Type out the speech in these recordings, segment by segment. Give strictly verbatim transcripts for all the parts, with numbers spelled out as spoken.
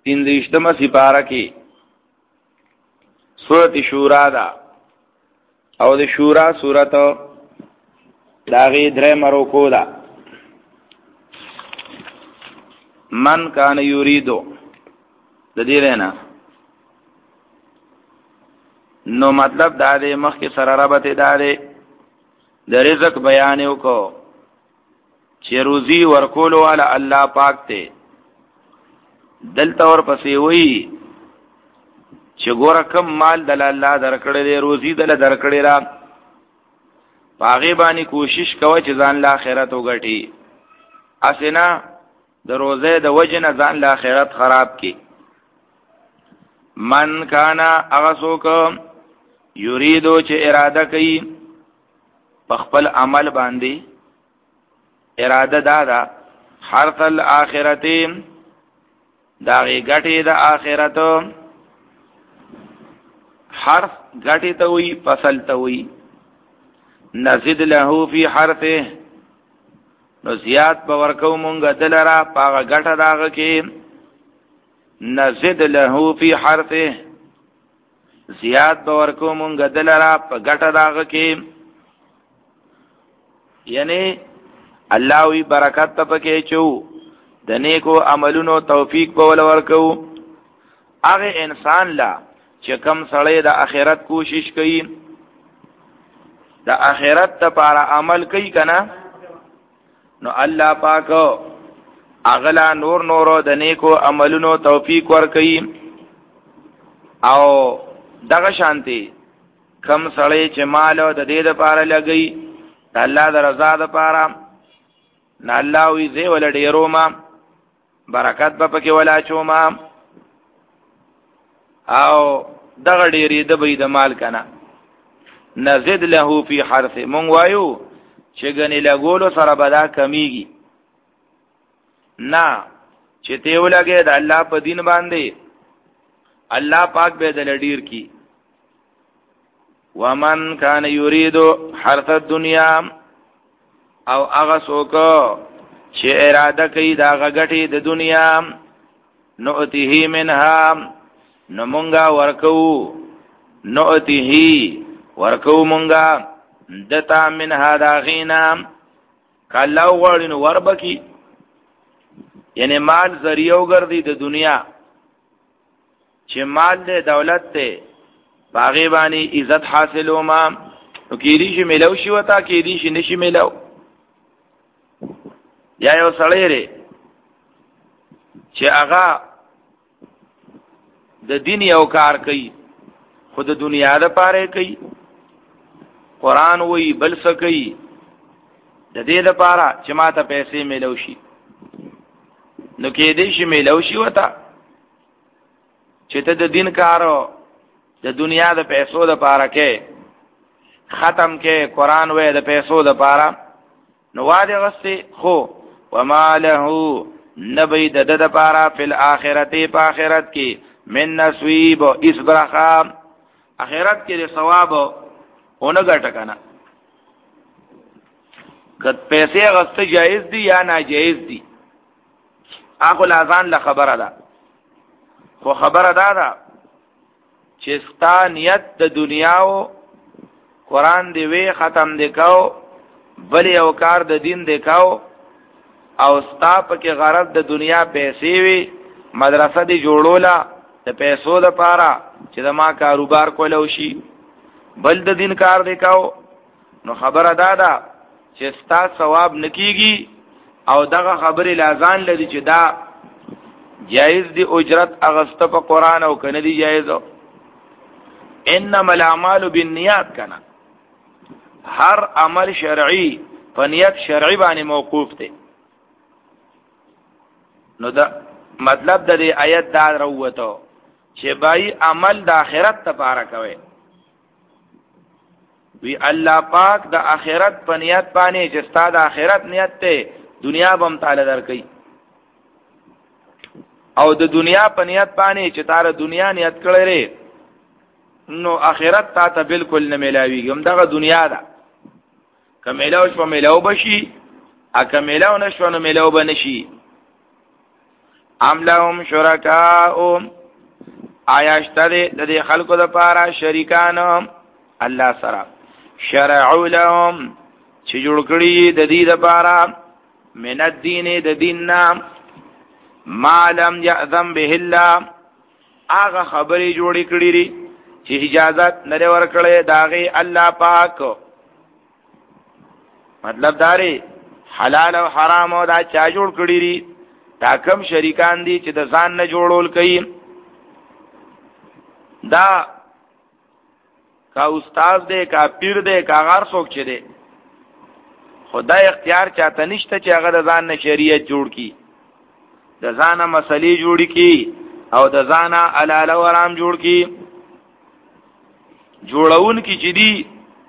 پنځشتمه سپاره کې سورۃ شورا دا او د شورا سورۃ داغي درې مرکو دا من کان یریدو د دې رانه نو مطلب دا دی مخکې سره رابطه دا دی د رزق بیان وکړو چې روزي ورکول والا الله پاک ته دلته ور پسې وی چې ګوره کم مال دل الله درکړي دی روزي دل درکړي را پاغي باندې کوشش کوي چې ځان له آخرت وګټي اسنه د روزه د وجنه ځان له آخرت خراب کی من کانا اغسوک یریدو چې اراده کوي په خپل عمل باندې اراده دادا حرث الاخرت داغي غټي د آخرت حرف غټي ته وي فصل ته وي نزيد له فی حرثه نو زیات په ورکو مونږ دلرا پاغه غټه داغه کې نزيد له فی حرثه زیات په ورکو مونږ دلرا په غټه داغه کې یعنی الله وی برکت ته پکې چو د نیکو عملونو توفیق په ول ورکو هغه انسان لا چې کم سړی د آخرت کوشش کوي د آخرت لپاره عمل کوي کنه نو الله پاک اغلا نور نور د نیکو عملونو توفیق ور کوي او دغه شانتي کم سړی چې مال د دې لپاره لګي د الله د رضا لپاره نه الله وی زی ول ډیرو ما برکت به پکې ولا چوما او دغه ډیری د بيد مال کنه نزيد له فی حرث مونږ وایو چې غنی لګولو سره بدا کمیږي نه چې ته ولګې د الله په دین باندې الله پاک به د لډیر کی ومن کان یرید حرث الدنیا او هغه څوک چې اراده کوي دا غټي د دنیا نؤتیه منها نو مونږه ورکو نؤتیه ورکو مونږه دتا منها دا غینا کله وړینو وربکی یعنی مال ذریعہ وګرځي د دنیا چې مال دې دولت ته باغی باندې عزت حاصلو ما نو کېدی شي ملو شي وتا کېدی شي نشي ملو یا یو سړی لري چې هغه د دین یو کار کوي خود د دنیا لپاره کوي قران وی بل څه کوي د دې لپاره چې ماته پیسې ملو شي نو کېدی شي ملو شي وتا چې ته د دین کارو د دنیا د پیسو لپاره کې ختم کې قران وې د پیسو لپاره نو واده غسي خو وما له نبی د د لپاره فل اخرته په اخرت کې من نصیب اسبرخا اخرت کې د ثواب اونګه ټکنه کد پیسې غسته جایز دي یا ناجایز دي اخو لازان له خبره ده خو خبره ده ده چې ستا نیت د دنیا او قران دی وی ختم دی کو بل یو کار د دین دی کو او ستا پکې غرض د دنیا پیسې وی مدرسه دی جوړولا د پیسو لپاره چې د ما کاروبار کولو شي بل د دین کار دی کو نو خبره ده ده چې ستا ثواب نکېږي او دغه خبره لازان لري چې دا جایز دی اجرت اغسطه په قران او کنه دی جایز انما الاعمال بالنیات کنا هر عمل شرعی په نیت شرعی باندې موقوف دی نو دا مطلب د دې آیت دا وروته چې بای عمل د آخرت لپاره کوي وی الله پاک د آخرت په نیت باندې چې ستاسو د آخرت نیت ته دنیا بم تعالی درکې او د دنیا په نیت باندې چې تاره دنیا نیت کړې نو آخرت تا ته بالکل نه ملاويږي هم دغه دنیا ده کملاو شو ملاو بشي ا کملاو نشو نو ملاو بنشي ام لهم شرکاء آیا شته د دې خلکو لپاره شریکان الله سره شرعوا لهم چې جوړ کړی د دې لپاره من الدین د دین نام ما لم یأذن به الله هغه خبرې جوړې کړې دي چې اجازه نه ورکړې داغه الله پاک مطلب داري حلال او حرام او دا چا جوړ کړی دي دا کم شریکان دي چې د ځان نه جوړول کوي دا کا استاد دې کا پیر دې کا غار څوک چي دي خدای اختیار چاته نشته چې هغه د ځان نه شریعت جوړ کی د ځانه مسلې جوړ کی او د ځانه حلال او حرام جوړ کی جوړون کی چې دي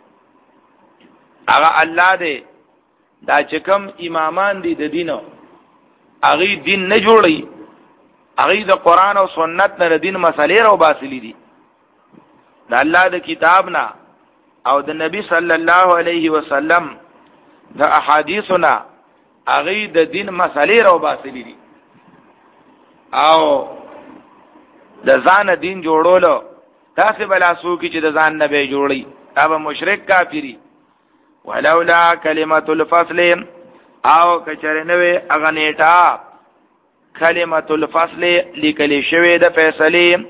هغه الله دې دا چې کوم امامان دي د دینو هغه دین نه جوړي هغه د قران او سنت نه دین مسلې راو باسلی دي د الله د کتاب نه او د نبی صلی الله علیه وسلم د احادیثنا هغه د دین مسلې راو باسلی دي او د ځان دین جوړولو تاسو بلا سو کی چې د ځان نه به جوړي دا به مشرک کافری ولولا کلمۃ الفصل او کچره نوې اغنیټا کلمۃ الفصل لیکل شوی د فیصله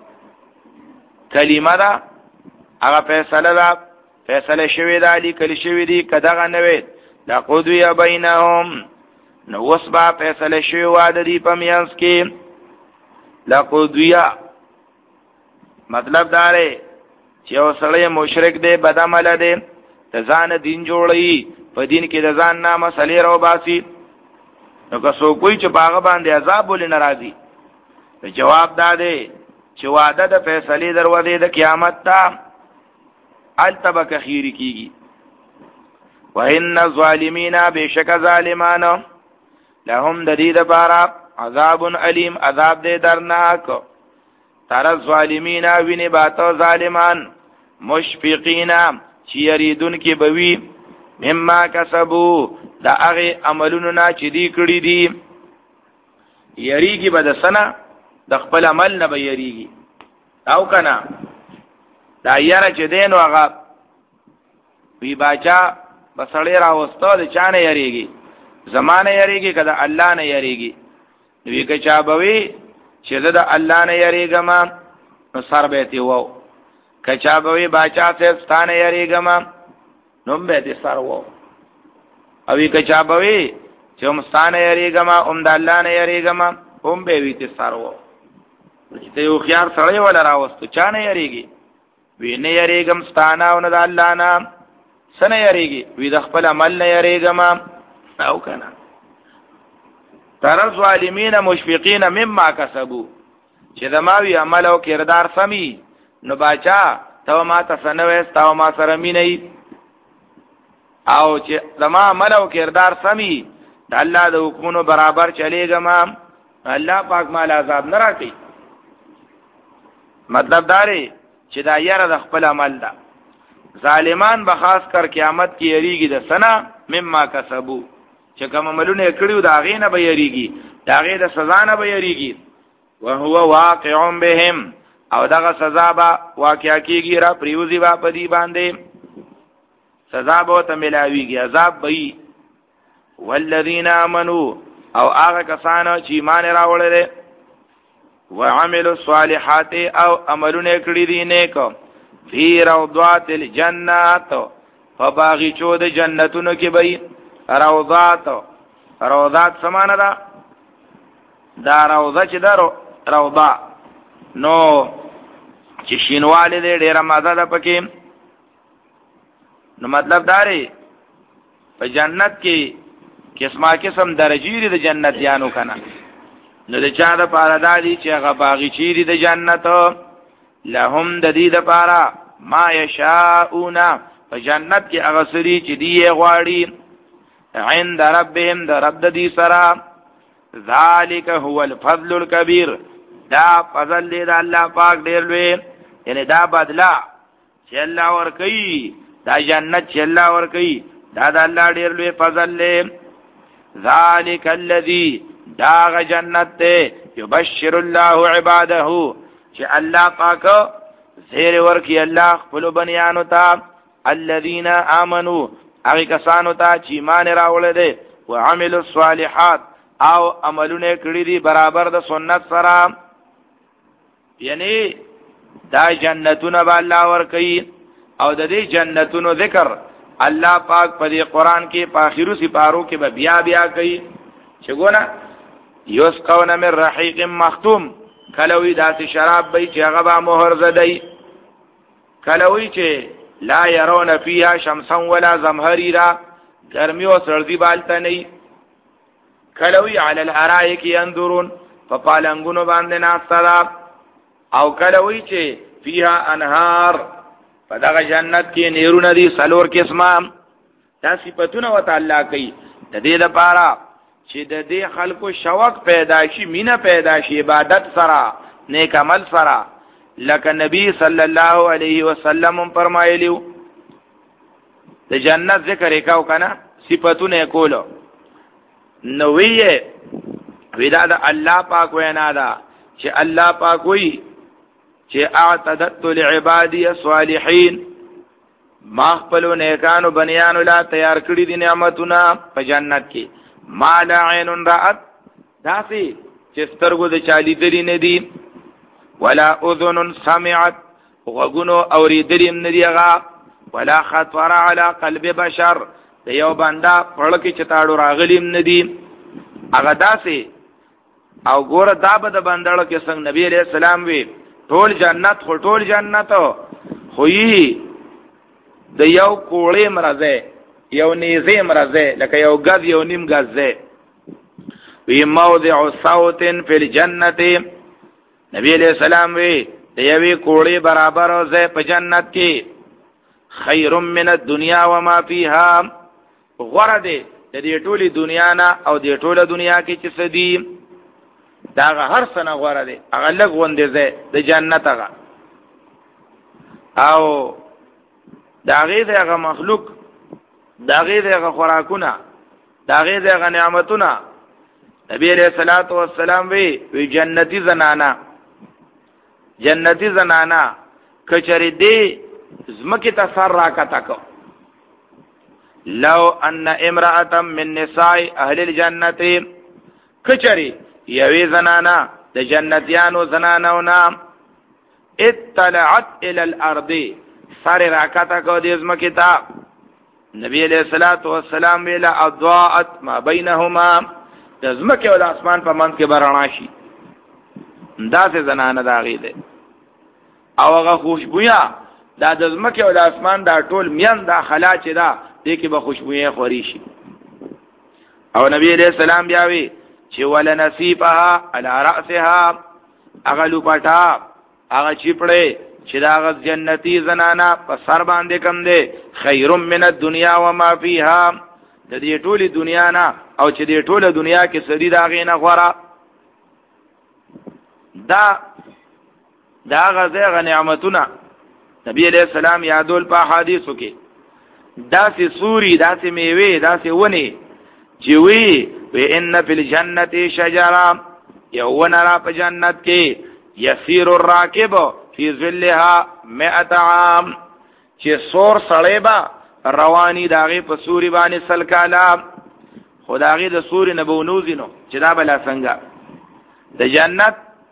کلمه دا هغه فیصله دا فیصله شوی دا لیکل شوی دی کداغه نوې لا قضی بینهم نو وسبا فیصله شوی واده دی په میانس کې لا قضی مطلب دا لري چې اوسړی مشرک دی بدعمل دی د ځان دین جوړي په دین کې د ځان نامه مسلې راو باسي نو که څوک وي چې باغ باندې عذاب ولې ناراضي جواب دا دی چې وعده د فیصلې دروازه د قیامت ته التبک خیر کیږي وان الظالمین بشک ظالمان لهم د دې لپاره عذاب علیم عذاب دې درناک تر الظالمین ویني باتو ظالمان مشفقین چې یریدون کې بوي مما کسبو دا هغه عملونو نه چې دی کړی دي یریږي به د سنه د خپل عمل نه به یریږي او کنه دا یاره چې دین هغه وی باچا بسړی راوستو د چانه یریږي زمانه یریږي کله الله نه یریږي وی که چا بوي چې د الله نه یریږم نو سر به تی وو کچا بوي باچا ته ستانه یریږم نو به دې سر وو او کچا بوي چې هم ستانه یریږم هم د الله نه یریږم هم به وی ته سر وو چې ته یو خيار سړی ولا راوستو چانه یریږي وی نه یریږم ستانه او نه د الله نه سنه یریږي وی د خپل عمل نه یریږم او کنه تر ظالمین مشفقین مما کسبوا چې دماوی عمل او کردار سمي نو باچا تو ما تسنوي استاو ما سره مینې او چې دما عمل او کردار سمي د الله د حکمونو برابر چلےګم الله پاک مال عذاب نه راکړي مطلب داري چې دا یاره د خپل عمل ده ظالمان به خاص کر قیامت کې یریږي د سنا مما کسبوا چې کوم عملونه کړیو دا غینه به یریږي دا غې د سزا نه به یریږي وهو واقع بهم او دغه سزا به واقع کیږي را پریوزی با پدی باندې سزا به ته ملاویږي عذاب به والذین آمنوا او هغه کسانو چې ایمان راوړل وعملوا الصالحات او عملونه کړی دي نیک فی روضات الجنات فباغچو د جنتونو کې به روضات روضات سمانه ده دا روضه چې دا روضه نو چې شینواله دې ډیره مزه ده پکې نو مطلب داري په جنت کې قسمه قسم درجې دي د جنت یانو کنه نو د چا د پاره دالي چې هغه باغچې دي د جنت لهم د دې د پاره ما یشاؤون په جنت کې هغه سری چې دی غواړي عند ربهم د رب د دې سره ذالک هو الفضل الكبير دا فضل دی دا الله پاک ډیر لوی یعنی دا بدلا چې الله ور کوي دا جنت چې الله ور کوي دا د الله ډیر لوی فضل دی ذالک الذی داغ جنت ته یبشر الله عباده چې الله پاک زیر ورکی الله خپل بنیانو ته الذين امنوا هغه کسانو ته چې ایمان راوړل دي او عملوا الصالحات او عملونه کړی دي برابر د سنت سره یعنی دا جنتونه به الله ورکي او د دې جنتونو ذکر الله پاک په دې قران کې په اخیرو سپارو کې به بیا بیا کوي چې ګونه یسقون من رحیق مختوم کلوی داسې شراب به چې هغه به مهر زدی کلوی چې لا يرون فيها شمسا ولا زمهريرا گرمی او سردی بالته نه کلوی علی الارائک ينظرون فپالنګونو باندې ناستلا او کلوی چې فيها انهار پدغه جنت کې نیرونه دي سلور قسمه دا صفاتونه وتعالى کوي د دې لپاره چې د دې خلکو شوق پیدا شي مینه پیدا شي عبادت سره نیک عمل سره لکه نبی صلی الله علیه وسلم فرمایلیو د جنت ذکر وکاو کنه صفاتونه کولو نو وی ودا د الله پاک وینا دا چې الله پاک وی چې اعتدت لعبادی الصالحین ما خپلو نیکانو بنیانو لا تیار کړی دي نعمتونه په جنت کې ما لا عین رأت داسي چې سترګو د چالي درې نه دي ولا اذن سمعت وغنو اوریدلیم ندی هغه ولا خطر على قلب بشر د یو بندا پړ کې چتاړو راغلیم ندی هغه داسې او ګوره دا به د بندړو کې څنګه نبی عليه السلام وی ټول جنت خو ټول جنت خو یې د یو کوړې مرزه یو نیزه مرزه لکه یو غز یو نیم غزه وی موضع صوت فی الجنه نبی علیہ السلام وی دیوی کوڑی برابر او زی په جنت کې خیر من الدنیا وما فیها غره دی د دې ټولي دنیا نه او د ټوله دنیا کې چې سدي دا هر څنګه غره دی هغه لګ وندې زی د جنت هغه او دا غیر هغه مخلوق دا غیر هغه خوراکونه دا غیر هغه نعمتونه نبی علیہ الصلوۃ والسلام وی وی جنتی زنانا جنتی زنانا کچری دی زمکی تسر راکتا کو لو ان امرأة من نساء اهل الجنت کچری یوی زنانا د جنتیانو زنانونا اطلعت الى الارض سر راکتا کو دی زمکی تا نبی علیہ الصلوۃ والسلام ویلا اضاءت ما بینهما د زمکه او د اسمان په منځ کې برana شي دا څه زنانه دا غي ده او هغه خوشبویا دا د زمکه او د اسمان دا ټول میان دا خلا چې دا دې کې به خوشبویا خوري شي او نبی عليه السلام بیا وی چې ول نصیبها على راسها هغه لوپټا هغه چپړې چې دا جنتی زنانه په سر باندې کم ده خیر من الدنيا وما فيها د دې ټولي دنیا نه او چې دې ټوله دنیا کې سړي دا غینه غورا دا دا غزه غ نعمتونه نبی علیہ السلام یادول په حدیثو کې داسې سوري داسې میوه داسې ونی چې وی و ان فی الجنه شجره یو ونرا په جنت کې یسیر الراکب فی ظلها مئة عام چې سور سړی با رواني داغه په سوري باندې سل کالا خدایي د سوري نبونوزینو چې دا بلا څنګه د جنت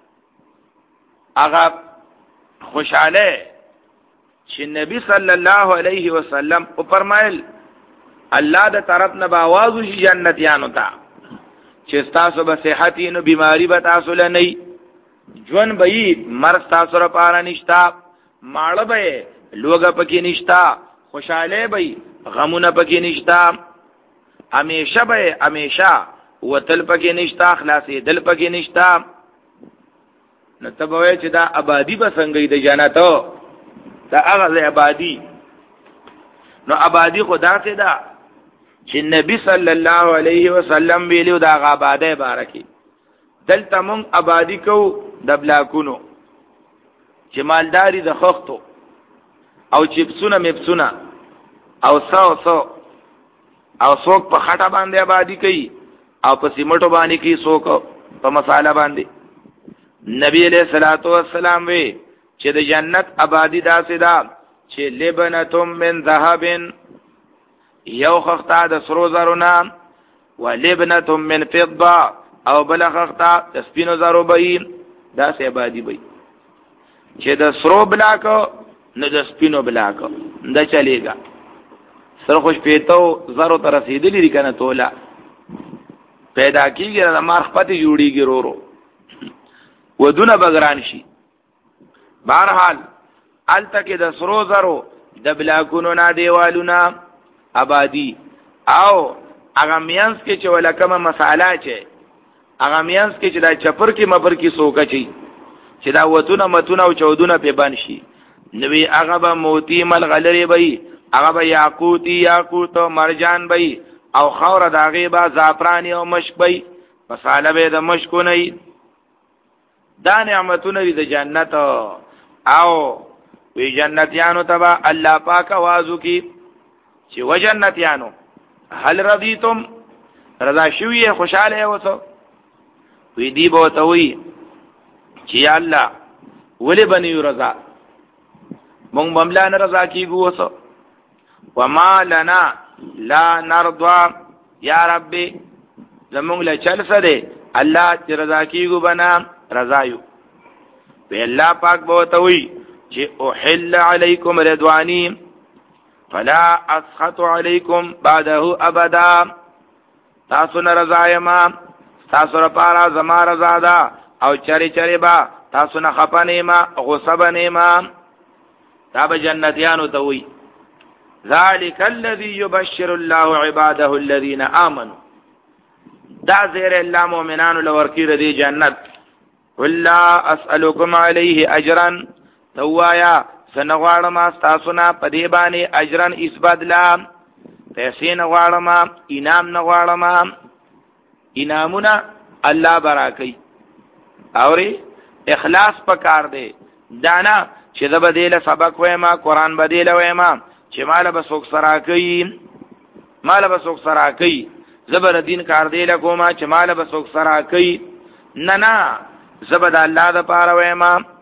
هغه خوشاله چې نبی صلی الله علیه وسلم او فرمایل الله د طرف نه باواز شي جنتیانو ته چې تاسو به صحت نو بیماری به تاسو له نه ژوند به مرز تاسو را پاره نشتا ماړه به لوګه پکې نشتا خوشاله به غمونه پکې نشتا همیشه به همیشه وتل پکې نشتا خلاصې دل پکې نشتا نو تبوي چې دا آبادی به څنګه د جنتو دا هغه آبادی نو آبادی خدا ته دا چې نبی صلی الله علیه وسلم ویلو دا آباده بارکی دلته مونږ آبادی کو د بلاکونو چې مالداری د خختو او چپسونه مپسونه او سو سو او څوک په خټه باندې آبادی کوي او په سیمټو باندې کې څوک په مساله باندې. نبی علیہ الصلوۃ والسلام وی چې د جنت آبادی داسې ده چې لبنتم من ذهب یو خختا د سرو زرونه و لبنتم من فضه او بل خختا د سپینو زرو به داسې آبادی به چې د سرو بلاک نه د سپینو بلاک دا چلیږي. سر خوش پیتو زرو ته رسیدلی دي کنه تولا پیدا کیږي د مارخ پتی جوړیږي رورو ودونه بګران شي. بهرحال الته کې د سرو زرو د بلاکونو نه دیوالونه آبادی او هغه میانس کې چې ولکمه مساله چې هغه میانس کې چې دا چپر کې مبر کې سوکه چي چې دا وتونه متونه او چودونه په بان شي نوې هغه به موتی مل غلری وي هغه به یاقوتی یاقوت او مرجان وي او خور داغه با زعفرانی او مشک وي مساله به د مشکو نه دا نعمتونه د جنت او وی جنتیانو تبا الله پاک आवाज کی چې و جنتیانو هل رضیتم رضا شوی خوشاله اوسو وی دی بو ته وی چې الله ولی بنی رضا مونږ بملا نه رضا کیږو اوسو وما لنا لا نرضى یا ربي زمونږ له چل سره الله چې رضا کیږو بنا رضایو به الله پاک بو ته وی چې احل علیکم رضوانی فلا اسخط علیکم بعده ابدا تاسو نه رضایما تاسو لپاره زما رضا ده او چری چری با تاسو نه خپنه ما غصبنه ما دا به جنتیانو ته وی ذالک الذی یبشر الله عباده الذین آمنوا دا زیر الله مؤمنانو لورکی ردی جنت ولا اسالکم علیه اجرا توایا سنغواړم تاسو نه پدې باندې اجرن اسبدلا پیسې نه غواړم انعام نه غواړم انعامونه الله براکي اوري اخلاص پکار دی دانا چې د بدیله سبق وایم قرآن بدیله وایم چې مال به څوک سره کوي مال به څوک سره کوي زبر دین کار دی له کومه چې مال به څوک سره کوي نه نه زبد الله د پاره وایم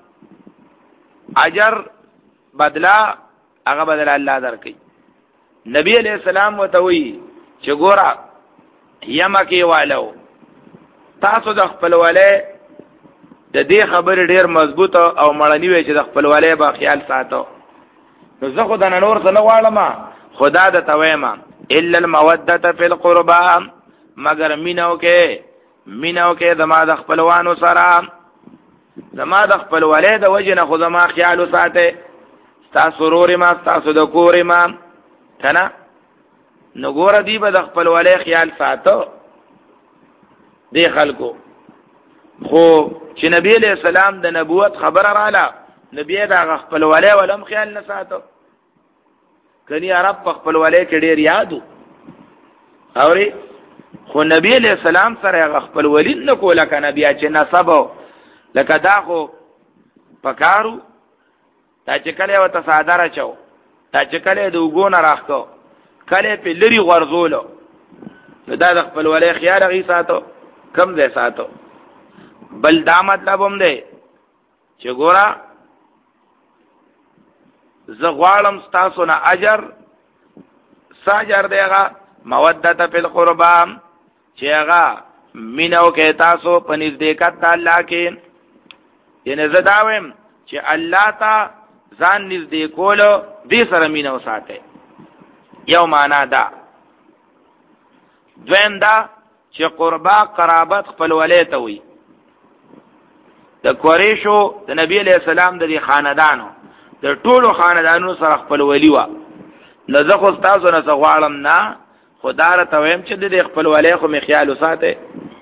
اجر بدلا هغه بدل الله درکې. نبی علیہ السلام وتوی چې ګورا یمکی والو تاسو د خپل والے د دې خبر ډیر مضبوط او مړنی وي چې د خپل والے با خیال ساتو. نو زه خو د نور څه نه غواړم خدا د تویما الا الموده فی القربا مگر مینو کې مینو کې زما د خپلوانو سره زما د خپل والے د وجنه خو زما خیال ساته تاسو روري ما تاسو د کورې ما کنه نو ګور دی به د خپل والے خیال ساتو دی خلکو خو چې نبی علیہ السلام د نبوت خبر رااله نبی دا خپل والے ولم خیال نه ساتو کني عرب خپل والے کې ډیر یادو اوري خو نبی علیہ السلام سره خپل ولی نه کوله کنه بیا چې نسبو لکه دا خو پکارو تا چې کله وته صادره چو تا چې کله د وګونه راخته کله په لري غرزولو نو دا د خپل ولې خیال غي ساتو کم دې ساتو بل دا مطلب هم دی چې ګورا زغوالم تاسو نه اجر ساجر دیغه مودته په القربا چې هغه مينو کې تاسو پنځ دیکات الله کې ینه زداوم چې الله تا ځان نږدې کولو دې سره مينو ساته یو معنا دا دویم دا چې قربا قرابت خپل ولې ته وي د قریشو د نبی علیہ السلام د خاندانو د ټولو خاندانونو سره خپل ولی و نو زه خو تاسو نه غواړم نه خدای ته ویم چې د خپل ولې خو می خیال ساته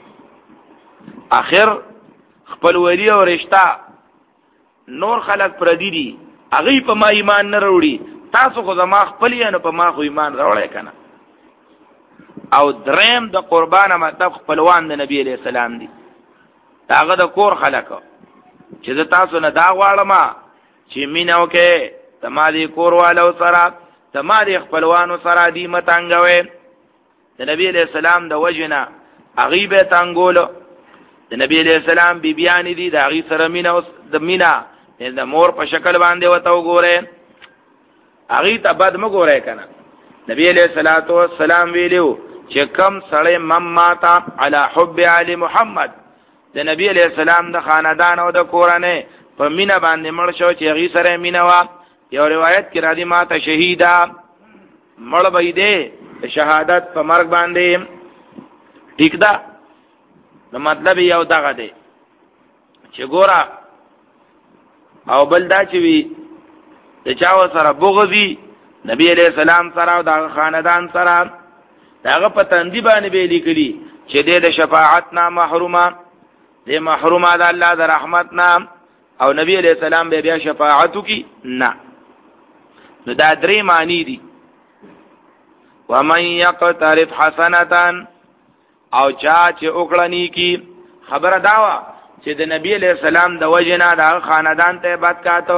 اخر خپل ولی او رشتہ نور خلق پردي دي هغه په ما ایمان نه وروړي تاسو خو زما خپل یې نه په ما خو ایمان راوړی کنه او دریم د قربانه مطلب خپلوان د نبی علیہ السلام دي هغه د کور خلق چې تاسو نه دا غواړم چې مينو کې تمادي کور والو سره تمادي خپلوانو سره دي متانګوي د نبی علیہ السلام د وجنه هغه به تنګولو د نبی علیہ السلام بی بیان دي د هغه سره مینا اوس د مینا د مور په شکل باندې وته وګوره هغه ته بد مګوره کنه نبی علیہ الصلوۃ والسلام ویلو چې کم سړی مماتا علی حب علی محمد د نبی علیہ السلام د خاندان او د کورنۍ په مینا باندې مړ شو چې هغه سره مینا وا یو روایت کې را دي ماته شهیدا مړ به دې شهادت په مرګ باندې ټیک ده نو مطلب یو دغه دی چې ګورا او بل دا چې وی د چاو سره بغضی نبی علیہ السلام سره او د خاندان سره داغه په تندی باندې به لیکلی چې د شفاعت نه محرومه د محرومه د الله د رحمت نه او نبی علیہ السلام به بیا شفاعتو کی نه نو دا درې معنی دي ومن یقترف حسنتا او چا چې وکړنی کی خبره داوا چې د نبی علیہ السلام د وجنا د خاندان ته بد کاتو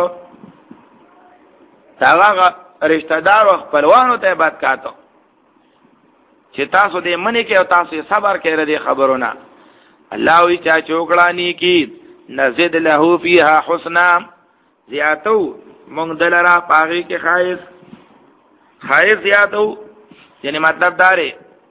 هغه رشتہ دار او خپلوانو ته بد کاتو چې تاسو دې منی کې او تاسو صبر کې ردی خبرونه الله وی چا چوکړانی کی نزيد له فيها حسنا زیاتو مونږ دلرا پاغي کې خایس خایس زیاتو یعنی مطلب داره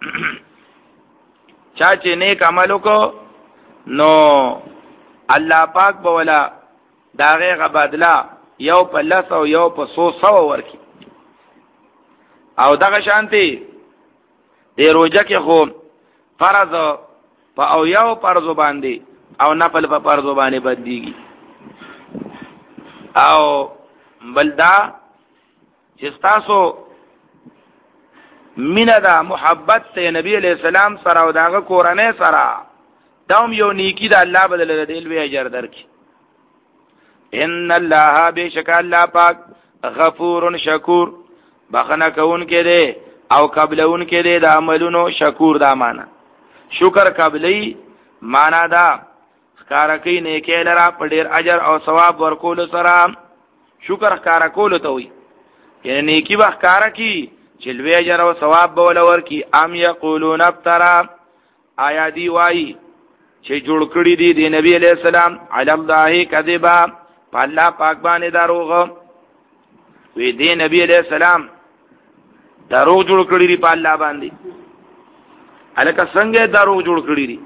چا چې نیک عملو کو نو الله پاک بولا داغه غ بدلا یو په لس او یو په سو سو ورکی او دغه شانتي د روزه کې خو فرض په او یو فرض باندې او نفل په فرض باندې بدلیږي او بلدا چې تاسو مینا دا محبت ته نبی علیہ السلام سره او داغه کورنۍ سره دوم یو نیکی دا الله بدل د دل وی اجر درکې ان الله بشک الله پاک غفور شکور بخنه کون کې دے او قبلون کې دے د عملونو شکور دا معنا شکر قبلی معنا دا ښکارا کوي نیکه لرا په ډیر اجر او ثواب ورکول سره شکر ښکارا کول ته وي یعنی نیکی به ښکارا کی چې لوی اجر او ثواب به ولور کی ام یقولون ابترا آیا دی وای چې جوړ کړی دی د نبی علیہ السلام علی الله کذبا الله پاک باندې دروغ وی دی نبی علیہ السلام دروغ جوړ کړی دی په الله باندې الکه څنګه دروغ جوړ کړی دی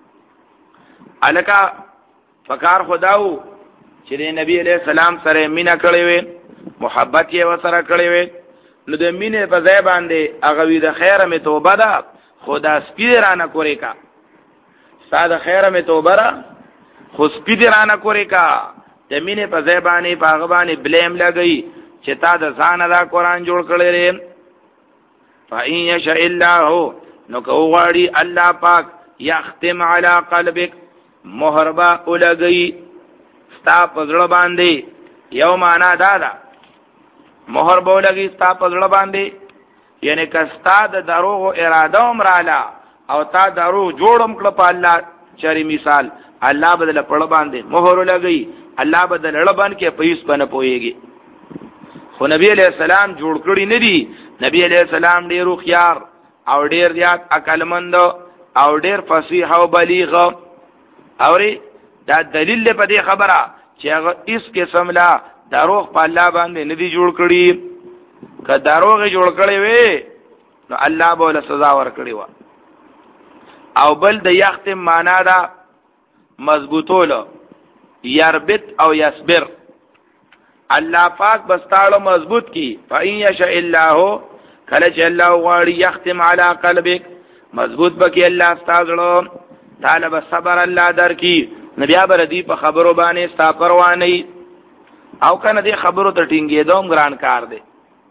الکه فکار خداو چې د نبی علیہ السلام سره مینا کړی وي محبت یې وسره کړی وي نو د مینې په ځای باندې هغه وی د خیره می توبه ده خدا سپیرانه کوي کا ساده خیره می توبه را خو سپیرانه کوي کا د مینې په ځای باندې په هغه باندې بلیم لګی چې تا د ځان دا قرآن جوړ کړی لري فإن يشاء الله نو کو غواړي الله پاک یختم علی قلبک مهربا ولګی ستا په ځړ باندې یو معنا دا ده مہر بولگی ستا پزړه باندې یعنی کستا د دروغ اراده عمرالا او تا دروغ جوړم کړ په الله چری مثال الله بدل پړ باندې مہر لګی الله بدل لړبان کې پیس بنه پويږي خو نبی علیہ السلام جوړ کړی نه دی نبی علیہ السلام ډیر خيار او ډیر زیات عقلمند او ډیر فصیح او بلیغ اوري دا دلیل په دې خبره چې هغه اس قسم لا دروغ په الله باندې ندي جوړ کړی که دروغ جوړ کړی وي نو الله به له سزا ور کړی و او بل د یختم معنا دا مضبوطول یربط او یصبر الله پاک بستاړو مضبوط کی فإن یشاء الله کله چې الله غواړي یختم علی قلبک مضبوط بکی الله ستاسو طالب صبر الله درکی نبی ابر دی په خبرو باندې ستا پروانه او کنه دې خبرو ته ټینګې دوم ګران کار دی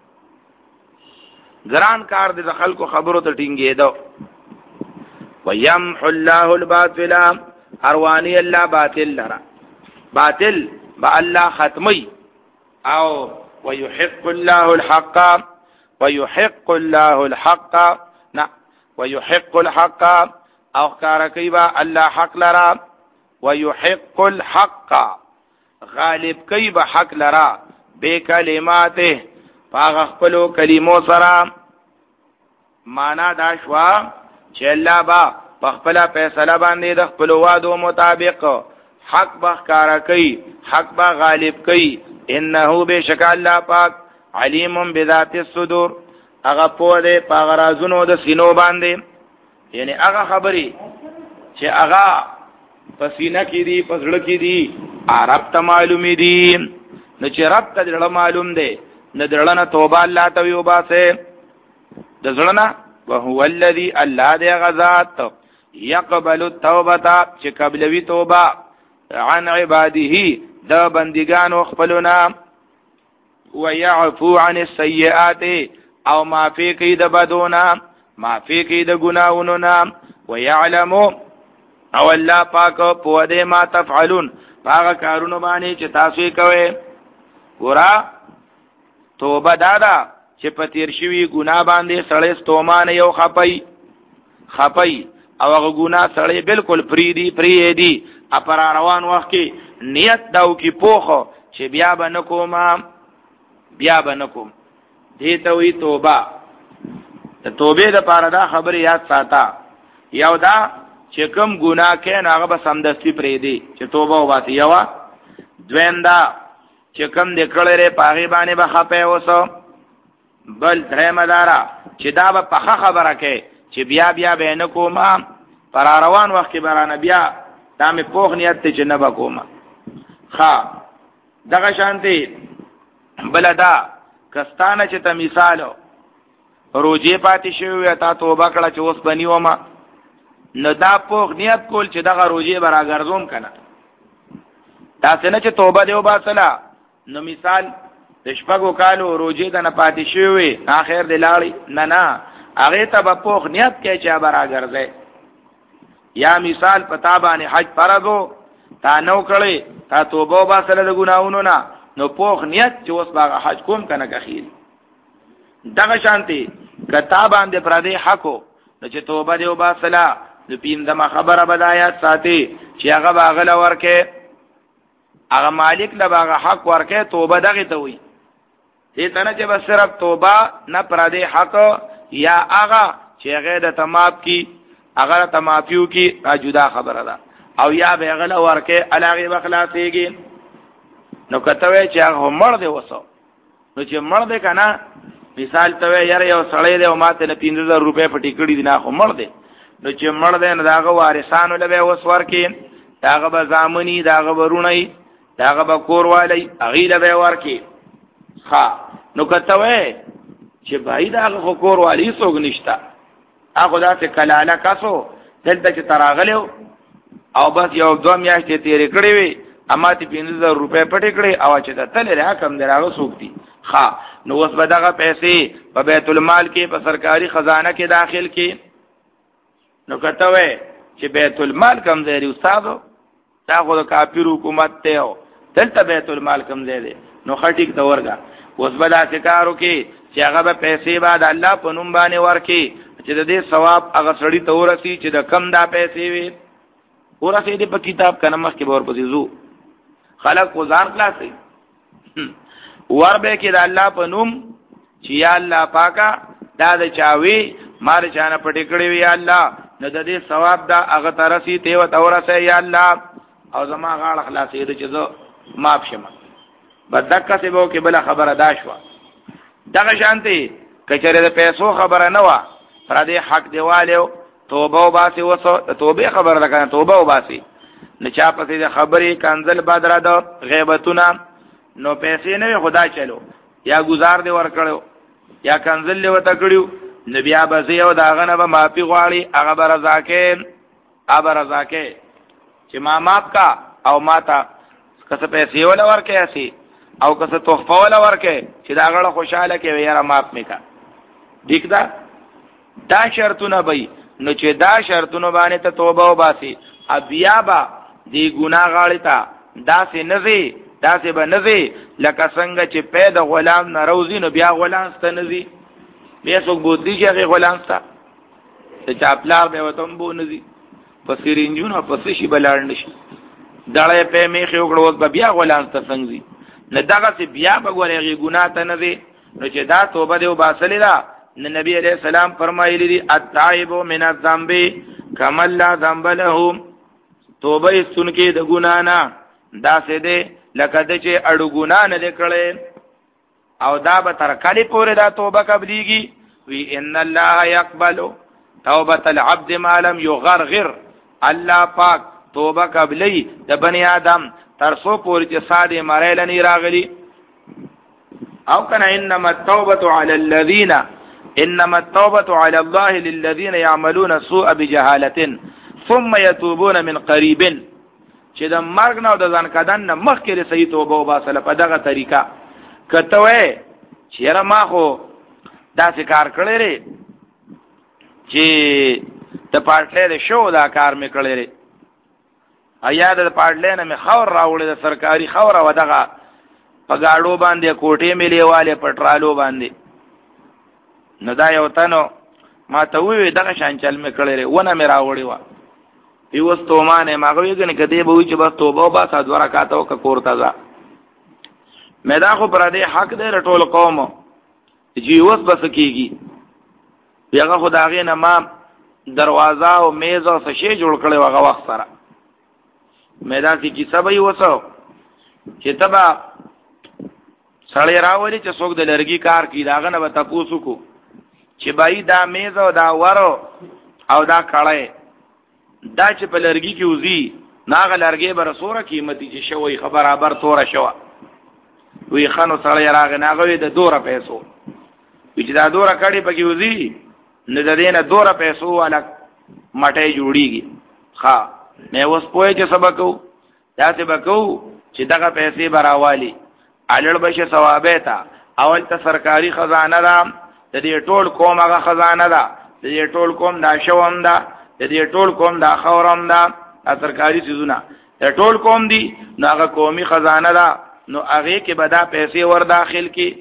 ګران کار دی د خلکو خبرو ته ټینګې دو ويمحو الله الباطل اروانی الله باطل لرا باطل با الله ختمی او ويحق الله الحق ويحق الله الحق نا ويحق الحق او کار کوي با الله حق لرا ويحق الحق غالب کوي به حق لرا به کلماته پاغ خپلو کلمو سره معنا دا شوا چې الله با په خپل فیصله باندې د خپل وعده مطابق حق بخکارا کوي حق با غالب کوي انه بشک الله پاک علیم بذات الصدور هغه په دې پاغرازونو د سینو باندې یعنی هغه خبري چې هغه پسینه کې دي پسړه کې دي عرب ته معلومي دي نو چې رب ته دړه معلوم دی نه دړه نه توبه الله ته وي وباسه د زړه وهو الذي الله دې غزاد يقبل التوبه چې قبلوي توبه عن عباده د بندگانو خپلنا ويعفو عن السيئات او معفي کوي د بدونا معفي کوي د ګناہوں نا ويعلم او الله پاک په دې ما تفعلون هغه کارونه باندې چې تاسو کوي ګورا توبه دادا چې په تیر شوی ګناه باندې سړی ستومان یو خپي خپي او هغه ګناه سړی بالکل فری دی فری دی اپر روان وخت کې نیت داو کې پوخو چې بیا به نکوم بیا به نکوم دې ته وی توبه ته توبه د پاره دا خبره یاد ساته یو دا چې کوم ګناه کې هغه به سمدستي پرې دی چې توبه وباسي یو دویم دا چې کوم د کړهره پاغي باندې به خپه وسو بل درې مدارا چې دا به په خبره کې چې بیا بیا به نکوم پر روان وخت کې برانه بیا دا مې پوخ نیت ته چې نه وکوم ها دغه شانتي بلدا کستانه چې ته مثالو روزه پاتې شوی تا توبه کړه چې اوس بنیو ما نه دا پوخ نیت کول چې دغه روزه براګرځوم کنه دا څنګه چې توبه دیو باسلا نو مثال د شپږو کالو روزه د نه پاتې شوی اخر دی لاړی نه نه هغه ته په پوخ نیت کې چې براګرځي یا مثال پتا باندې حج فرضو تا نو کړي تا توبه باسل د ګناونو نه نو پوخ نیت چې اوس باغ حج کوم کنه کخیل دغه شانتي کتا باندې پر دې حقو نو چې توبه دی وباسلا نو پیندما خبره بدايات ساتي چې هغه باغل ورکه هغه مالک له باغ حق ورکه توبه دغه ته وي دې تنه چې بس صرف توبه نه پر دې حق یا هغه چې هغه د تمام کی هغه تمافیو کی جدا خبره ده او یا به غل ورکه علاوه بخلاصيږي نو کته چې هغه مړ دی وسو نو چې مړ دی کنه مثال ته یاره یو سړی دی او ماته نه پنځه زره روپے پټی کړی دي نه خو مړ دی نو چې مړ دی نه داغه وارثانو له وسور کې داغه به زامنی داغه ورونی داغه به کوروالی اغیله به ورکی ها نو کته چې بای داغه کوروالی څوک نشتا هغه داسې کلاله کاسو دلته چې تراغلو او بس یو دوه میاشتې تیرې کړې وي اما تی پنځه زره روپے پټې کړې او چې ته تل رقم دراغه سوکتی ها نو اوس به دغه پیسې په بیت المال کې په سرکاري خزانه کې داخل کې نو کته وې چې بیت المال کم دی استادو دا خو د کافر حکومت ته او دلته بیت المال کم دی نو خټیک ته ورګه اوس به دا کارو کې چې هغه به پیسې بعد الله په نوم باندې ورکي چې د دې ثواب هغه سړی ته ورسي چې د کم دا پیسې وي ورسي دې په کتاب کنه مخ کې ور پسې زو خلق وزار خلاصي ور به کې د الله په نوم چې یا الله پاکا دا د چاوي مار چانه پټې کړې وی یا الله نو د دې ثواب دا هغه ترسي ته و تورسه یا الله او زما غاړه خلاصې دې چې زه معاف شمه بدکه ته وو کې بل خبره دا شو دغه شانتي کچره د پیسو خبره نه و پر دې حق دیوالو توبه وباسي وسو توبه خبره ده کنه توبه وباسي نه چا پسې د خبرې کنزل بدره د غیبتونه نو پیسې نه خدا چلو یا گزار دی ور کړو یا کنزل له وته کړیو نبي ابزي او داغه نه به معافي غواړي هغه برزاکه ابر رضاکه چې ما ماپ کا او ماتا کسه پیسې ولا ورکه اسی او کسه تحفه ولا ورکه چې دا غړ خوشاله کې ویرا ماپ میکا ٹھیک ده دا شرطونه به نو چې دا شرطونه باندې ته توبه وباسي بیا با دی ګناه غاړی تا دا سه نزي دا سه به نزي لکه څنګه چې پیدا غلام ناروزی نو بیا غلام ست نزي بیا څوک بوتلی چې هغه غلام ست ته چاپلار به وتم بو نزي پسیرینجونو پسې شي بلار نشي دړې په میخه وګړو بیا غلام ست څنګه نه دغه سه بیا به ګورېږي ګناه ته نزي نو چې دا توبه دی وباسلی دا نبی علیہ السلام فرمایلی دی التائب من الذنب کمل لا ذنب له توبه استونکې د ګنا نه دا څه دی لکه د چې اړو ګنا نه لیکړې او دا به تر کلی پورې دا توبه قبليږي وی ان الله يقبل توبه العبد ما لم يغرغر الله پاک توبه قبلي د بني آدم تر څو پورې چې ساده مړې لنی راغلي او کنا انما التوبه على الذين انما التوبه على الله للذين يعملون السوء بجهاله ثم يتوبون من قريب چې د مرګ نه او د ځان کدن نه مخکې صحیح توبه وباسله په دغه طریقه کته وې چیرې ما خو دا څه کار کړی لري چې د پارټلې شو دا کار مې کړی لري ایا د پارټلې نه مې خور راوړل د سرکاري خور او دغه په گاډو باندې کوټې مې لیواله پټرالو باندې نو دا یو تنو ما ته وی دغه شانچل مې کړی لري ونه مې راوړی و یو ستومانه ما غوې کنه کدی به وي چې بس توبه با سات ورکاته او کوړتا ځا مې دا خو پر دې حق دې رټول قوم چې اوس بس کیږي بیاغه خدای نه ما دروازه او میز او څه شی جوړ کړي وغه وخت سره مې دا چې سبا یې وسو چې تبا سړی راولي چې څوک د لرګي کار کوي داغه نه به تاسو کو چې بای دا میز او دا ورو او دا کړه دا چې په لرګي کې وزي ناغه لرګي بر سوره قیمتي چې شوی خبر برابر تور شو وی خانو سړی راغ ناغه د دوره پیسو چې دا دوره کړي پکې وزي نه د دینه دوره پیسو والا مټه جوړیږي ها مې اوس پوهه چې سبقو دا څه بکو چې دغه پیسې براوالي علل بشه ثوابه تا اول ته سرکاري خزانه ده د دې ټول قوم هغه خزانه ده د دې ټول قوم دا شوم ده د دې ټول قوم دا خورم ده سرکاري سيزونه د ټول قوم دي نو هغه قومي خزانه ده نو هغه کې به دا پیسې ور داخل کی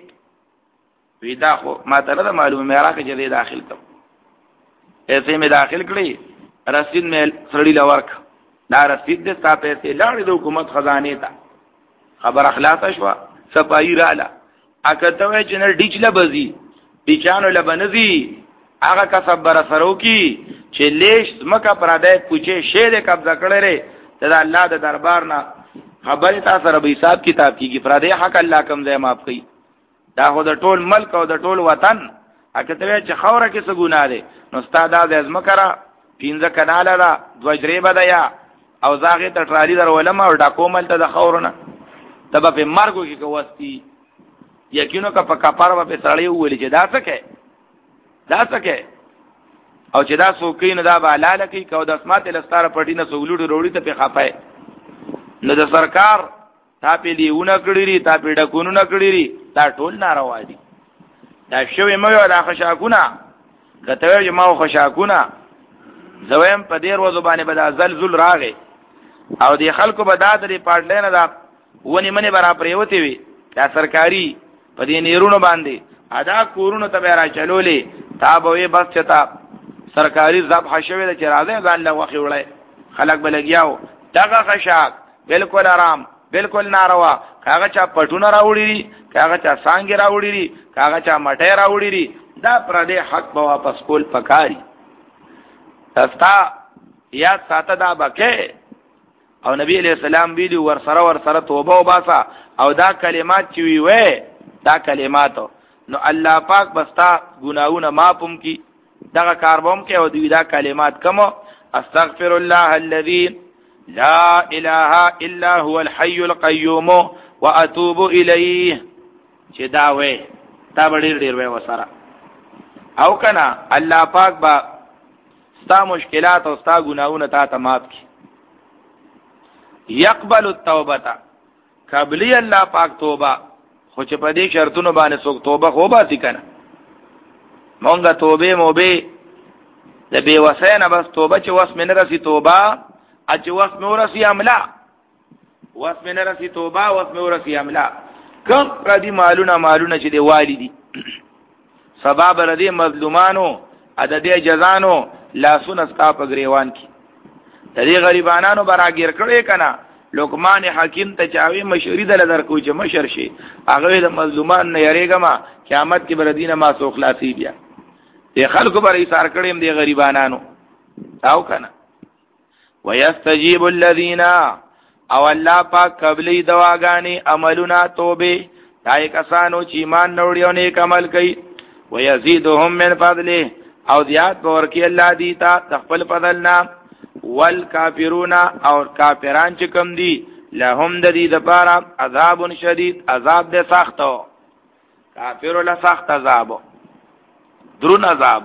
وی دا خو ما ته نه معلومه مې راکې چې داخل کړ پیسې مې داخل کړې رسید مې سړی لورک دا رسید دې تا پیسې لاړې د حکومت خزانه ته خبر اخلاص شو صفای رااله اکته وای چې نه ډیچله بزي پیچانو لبنزي هغه کسب بر سرو کی چې لیش مکه پرادای پوچې شه دې قبضه کړې ره دا الله د دربار نه خبر تاسو سره به حساب کتاب کیږي پرادای حق الله کم ځای معاف کړي دا خو د ټول ملک او د ټول وطن اکته وای چې خوره کې څه ګناه ده نو استاد د ازم کرا پینځه کناله دا دوجری بدایا او زاغه ته ټرالی در ولما او ډاکومل ته د خورونه تبه په مرګو کې کوستي یقینو کا په کپاره په سړی ویل چې دا څه کې دا څه کې او چې دا سوکین دا بالاله کې کو د اسمات لستاره پټی نه سولوډ وروړي ته په خپای نو د سرکار تا په دیونه کړی تا په ډکونو نه کړی دا ټول ناروا دي دا شوی مې ولا خشاکونه کته یې ما خشاکونه زویم په ډیر وځو باندې به دا زلزل راغی او دی خلکو به دا درې پاټلینه دا ونی منی برابر یوتی وي دا سرکاري په دې نیرونو باندې ادا کورونو ته را چلولې تا به بس چتا سرکاري ذبح شوی د چرازه ځان له وخی وړي خلک بلګیاو دغه خشاک بالکل آرام بالکل ناروا کاغه چا پټونه راوړي کاغه چا سانګي راوړي کاغه چا مټه راوړي دا پر دې حق به واپس کول پکاري تستا یا ساته دا بکه او نبی علیہ السلام ویلی ور سره ور سره توبه وباسا او دا کلمات چې وی وې دا کلمات نو الله پاک بستا ګناونه معفوم کی دا کاربوم کې او دی دا کلمات کوم استغفر الله الذي لا اله الا هو الحي القيوم واتوب الیه چې دا وې تا ډیر ډیر وې وسره او کنا الله پاک با ستا مشکلات او ستا ګناونه تا ته معاف کی يقبل التوبه قبل الله پاک توبه خو چې په دې شرطونو باندې څوک توبه خو به کنه مونږه توبه مو به د بے وسینه بس توبه چې وس من رسی توبه اچ وس مو رسی عملا وس من رسی توبه وس مو رسی عملا کوم پردي مالونه مالونه چې دی والدي سبب ردی مظلومانو عددی جزانو لاسونه ستا په گریوان کی د دې غریبانو براګیر کړي کنا لقمان حکیم ته چاوي مشورې دل درکو چې مشر شي هغه د مظلومان نه یریګما قیامت کې بر دینه ما سو خلاصي بیا د خلکو بر ایثار کړي د غریبانو او کنه ويستجيب الذين او الله پاک قبلی دواګانی عملنا توبه دای کسانو چې ایمان نوړي او نیک عمل کوي ويزيدهم من فضله او زیات ورکی الله دی تا خپل فضلنا والکافرون او کافران چې کوم دي لهم د دې لپاره عذاب شدید عذاب دې سختو کافر له سخت عذاب درون عذاب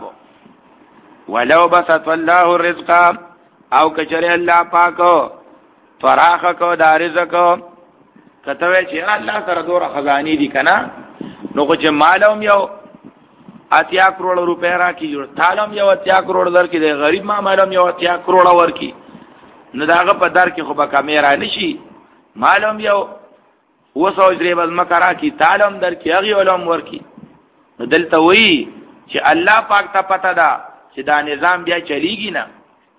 ولو بسط الله الرزق او کچره الله پاکو فراخ کو دا رزق کته چې الله سره دوره خزانی دي کنه نو چې مالوم یو اتیا کروڑ روپے را کی جوړ تعلم یو اتیا کروڑ در کې د غریب ما مالوم یو اتیا کروڑ ور کی نو داغه په در کې خو به کیمرا نشي مالوم یو وسو جریبل مکرا کی تعلم در کې هغه علوم ور کی نو دلته وی چې الله پاک ته پته ده چې دا نظام بیا چلیږي نه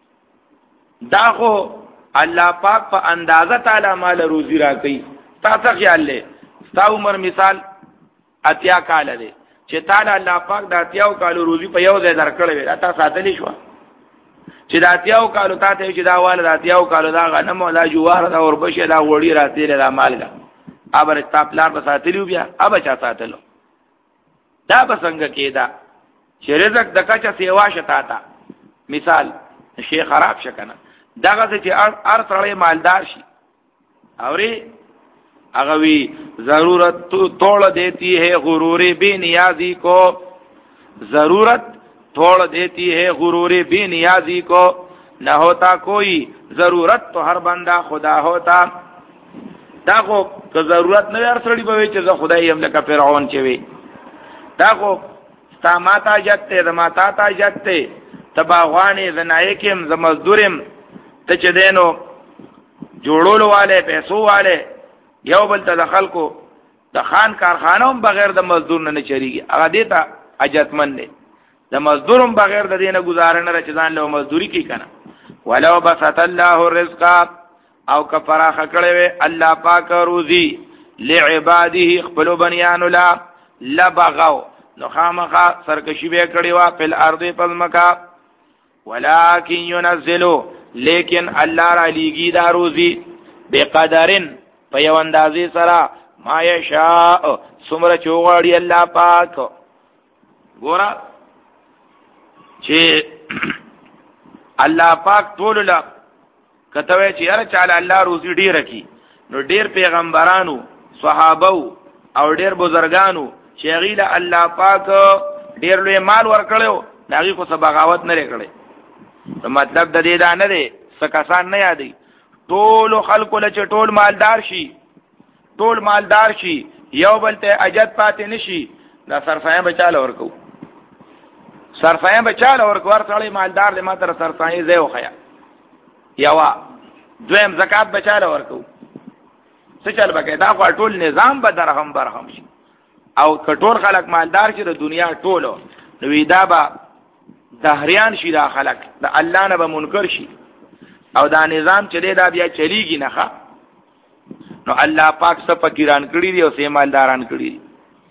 دا خو الله پاک په اندازه تعالی مال روزي را کوي تاسو خیال لې ستا عمر مثال اتیا کال دی چې تعالی الله پاک د اتیاو کالو روزي په یو ځای درکړې وي تاسو ساتلی شو چې د اتیاو کالو تاسو چې دا واله د اتیاو کالو دا غنم ولا جوار دا اوربشه دا وړي راځي دا مالګه ابر استاپلار په ساتلیو بیا اب چا ساتلو دا بسنګ کېدا چې رزق د کچا سیوا شتا تا مثال شي خراب شکنه داغه چې ار تړې مالدار شي اوري هغه وی ضرورت توڑ دیتی ہے غرور بے نیازی کو ضرورت توڑ دیتی ہے غرور بے نیازی کو نہ ہوتا کوئی ضرورت تو ہر بندہ خدا ہوتا دا خو که ضرورت نه هر سړی به چې زه خدای هم لکه فرعون چې وی دا خو ستا ماتا جته د ماتا تا جته تباغوانی زنایکم ز مزدورم ته چې دینو جوړولو والے پیسو والے یو بل ته د خلکو د خان کارخانوم بغیر د مزدور نه چریږي هغه دیتا اجتمن دی د مزدورم بغیر د دینه گزاره نه رچدان له مزدوری کی کنه ولو بسط الله الرزق او کفرا خکړې وي الله پاک روزي لعباده خپل بنیان لا لبغوا نو خامخا سرکشي به کړي وا په الارض پزمکا ولکن ينزلوا لیکن الله را لیږي دا روزي بقدرن په یو اندازې سره ما یشاء څومره چوغړی الله پاک ګورا چې الله پاک ټول لا کته چې هر چاله الله روزي ډیر کی نو ډیر پیغمبرانو صحابه او ډیر بزرګانو چې غیله الله پاک ډیر لوی مال ورکړو داغي کو سبغاوت نه لري مطلب د دې دا نه دی سکاسان نه یادي ټول خلق له ټول مالدار شي ټول مالدار شي یو بل ته اجت پاتې نشي دا سرفایه بچاله ورکو سرفایه بچاله ورکو ورته مالدار له ماتره سرفایه زه وخیا یوا دویم زکات بچاله ورکو څه چل بګی دا خو ټول نظام به درهم برهم شي او کټور خلق مالدار شي د دنیا ټولو نو دا به دهریان شي دا خلق د الله نه به منکر شي او دا نظام چلی دا بیا چلیږي نه ښه نو الله پاک څه فقیران کړی دی او سه مالداران کړی دي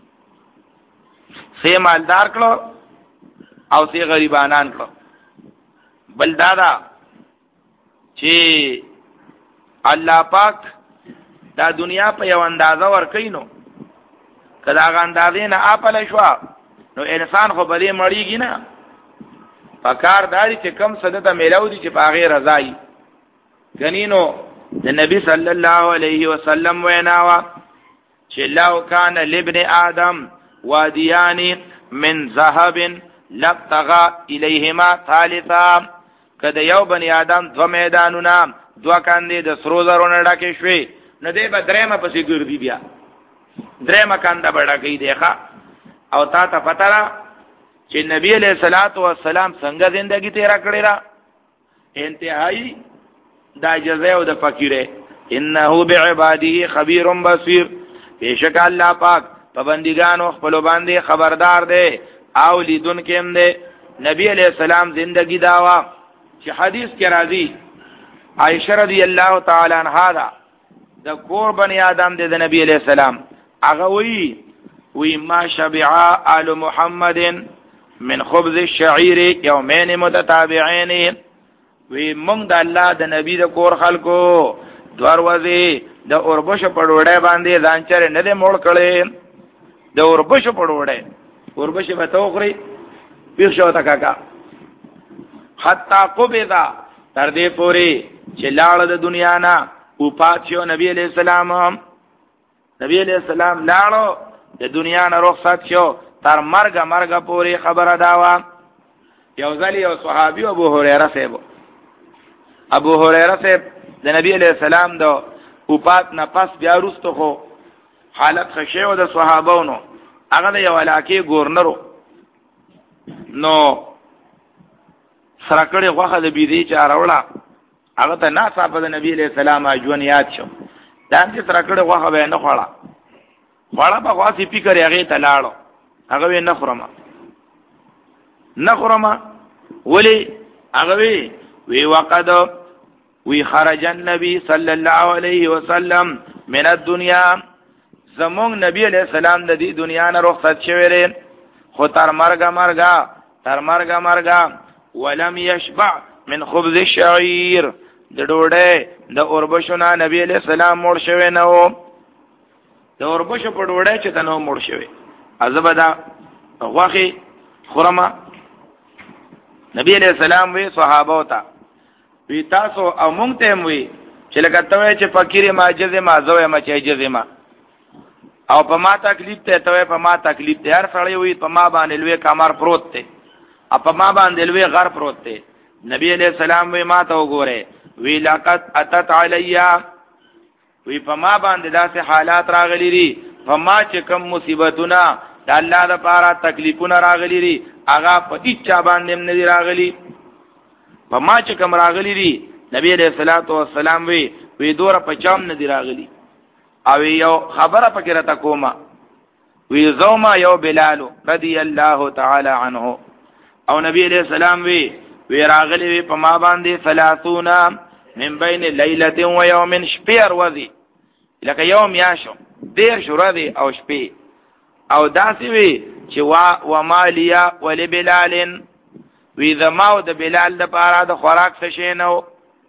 سه مالدار کړو او سه غریبانان کړو بل دادا چې الله پاک دا دنیا په یو اندازه ور کوي نو کله هغه اندازې نه اپل شو نو انسان خو بلې مړیږي نه پکار داری چې کم صدته میلاو دي چې پاغه رضای غنینو د نبی صلی الله علیه وسلم ویناوا چې لو کان لابن آدم وادیان من ذهب لبتغى الیهما ثالثا کله یو بنی آدم دو میدانونه دو کاندې د سرو زرونه ډکه شوي نو دې به درېمه پسې ګرځي بیا درېمه کانده بڑا کوي دیخه او تا ته پته را چې نبی علیہ الصلوۃ والسلام څنګه زندگی تیرا کړی را انتهایی دا جزاء او د فقیره انه بعباده خبير بصير بیشک الله پاک پابندګانو خپل باندې خبردار دی او لیدون کېم دی نبی علیہ السلام زندگی داوا چې حدیث کې راځي عائشہ رضی الله تعالی عنها دا د کور بنی آدم د نبی علیہ السلام هغه وی وی ما شبع آل محمد من خبز الشعير يومين متتابعين وی مونږ د الله د نبی د کور خلکو دروازه د اوربش په ډوډۍ باندې ځان چر نه دې موړ کړي د اوربش په ډوډۍ اوربش به تو خوري پیر شو تا کاکا حتا قبضا تر دې پوری چې لاړ د دنیا نه او پاتشو نبی علیہ السلام نبی علیہ السلام لاړو د دنیا نه رخصت شو تر مرګ مرګ پوری خبره داوا یو ځلی یو صحابي ابو هريره صاحب ابو هريره صاحب د نبی علیہ السلام دو او پات نه پس بیا وروسته خو حالت خشیو د صحابونو هغه د یو علاقې گورنرو نو سرکړې غوخه د بيدی چا راوړه هغه ته ناصابه د نبی علیہ السلام اجون یاد شو دا چې سرکړې غوخه به نه خوړه خوړه په واسي فکر هغه ته لاړو هغه نه خورما نه خورما ولی هغه وی وی وقد وی خرج النبي صلی الله علیه وسلم من الدنيا زمون نبی علیہ السلام د دې دنیا نه رخصت شوی لري خو تر مرګ مرګ تر مرګ مرګ ولم يشبع من خبز الشعير د ډوډۍ د اوربشونه نبی علیہ السلام مړ شوی نه و د اوربشو په ډوډۍ چې تنو مړ شوی ازبدا غوخي خرمه نبی علیہ السلام وی صحابه وتا وی تاسو او مونږ ته وی چې لکه ته چې فقیر ماجزه ما زوې ما چې جزه ما او په ما تکلیف ته ته په ما تکلیف ته هر سړی وی په ما باندې لوی کمر پروت ته ا په ما باندې لوی غر پروت ته نبی علیہ السلام وی ما ته وګوره وی لقد اتت علیا وی په ما باندې داسې حالات راغلي دي په ما چې کم مصیبتونه د الله د پاره تکلیفونه راغلي دي هغه په اچا باندې نه راغلي په ما چې کم راغلي دي نبی علیہ الصلوۃ والسلام وی وی دور په چام نه دی راغلي او یو خبره پکې را تکوما وی زوما یو بلال رضی الله تعالی عنه او نبی علیہ السلام وی وی راغلی وی په ما باندې ثلاثون من بین لیلۃ و یوم شپیر وذی لکه یوم یاشو دیر شورادی او شپې او داسې وی چې وا و مالیا ولبلال وی زماو د بلال د پاره د خوراک څه شي نو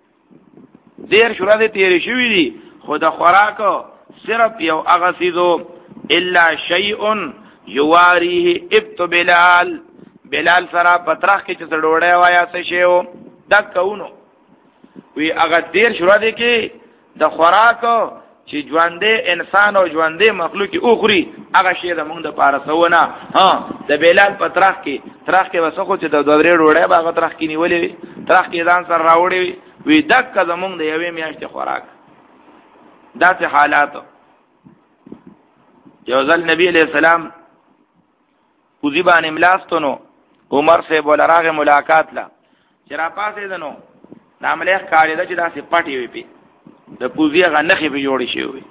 دیر شورادی تیر شوی دی خو د خوراک صرف یو هغه سیدو الا شیء یواریه ابت بلال بلال سره پترخ کې چې ډوړې وایا څه شیو دکونو وی هغه دیر شروع دي کې د خوراک چې ژوندې انسان او ژوندې مخلوق او خوري هغه شی د موږ د پاره سونه ها د بلال پترخ کې ترخ کې وسخو چې د دوړې ډوړې باغ ترخ کې نیولې ترخ کې ځان سره راوړې وی دک زمونږ د یوې میاشتې خوراک داسې حالات یو ځل نبی علیہ السلام پوزی باندې ملاستونو عمر سے بولا راغه ملاقات لا چې را پاسې دنو ناملیخ کاری دا چې داسې پټي وي پی د پوزی هغه نخې به جوړې شي وي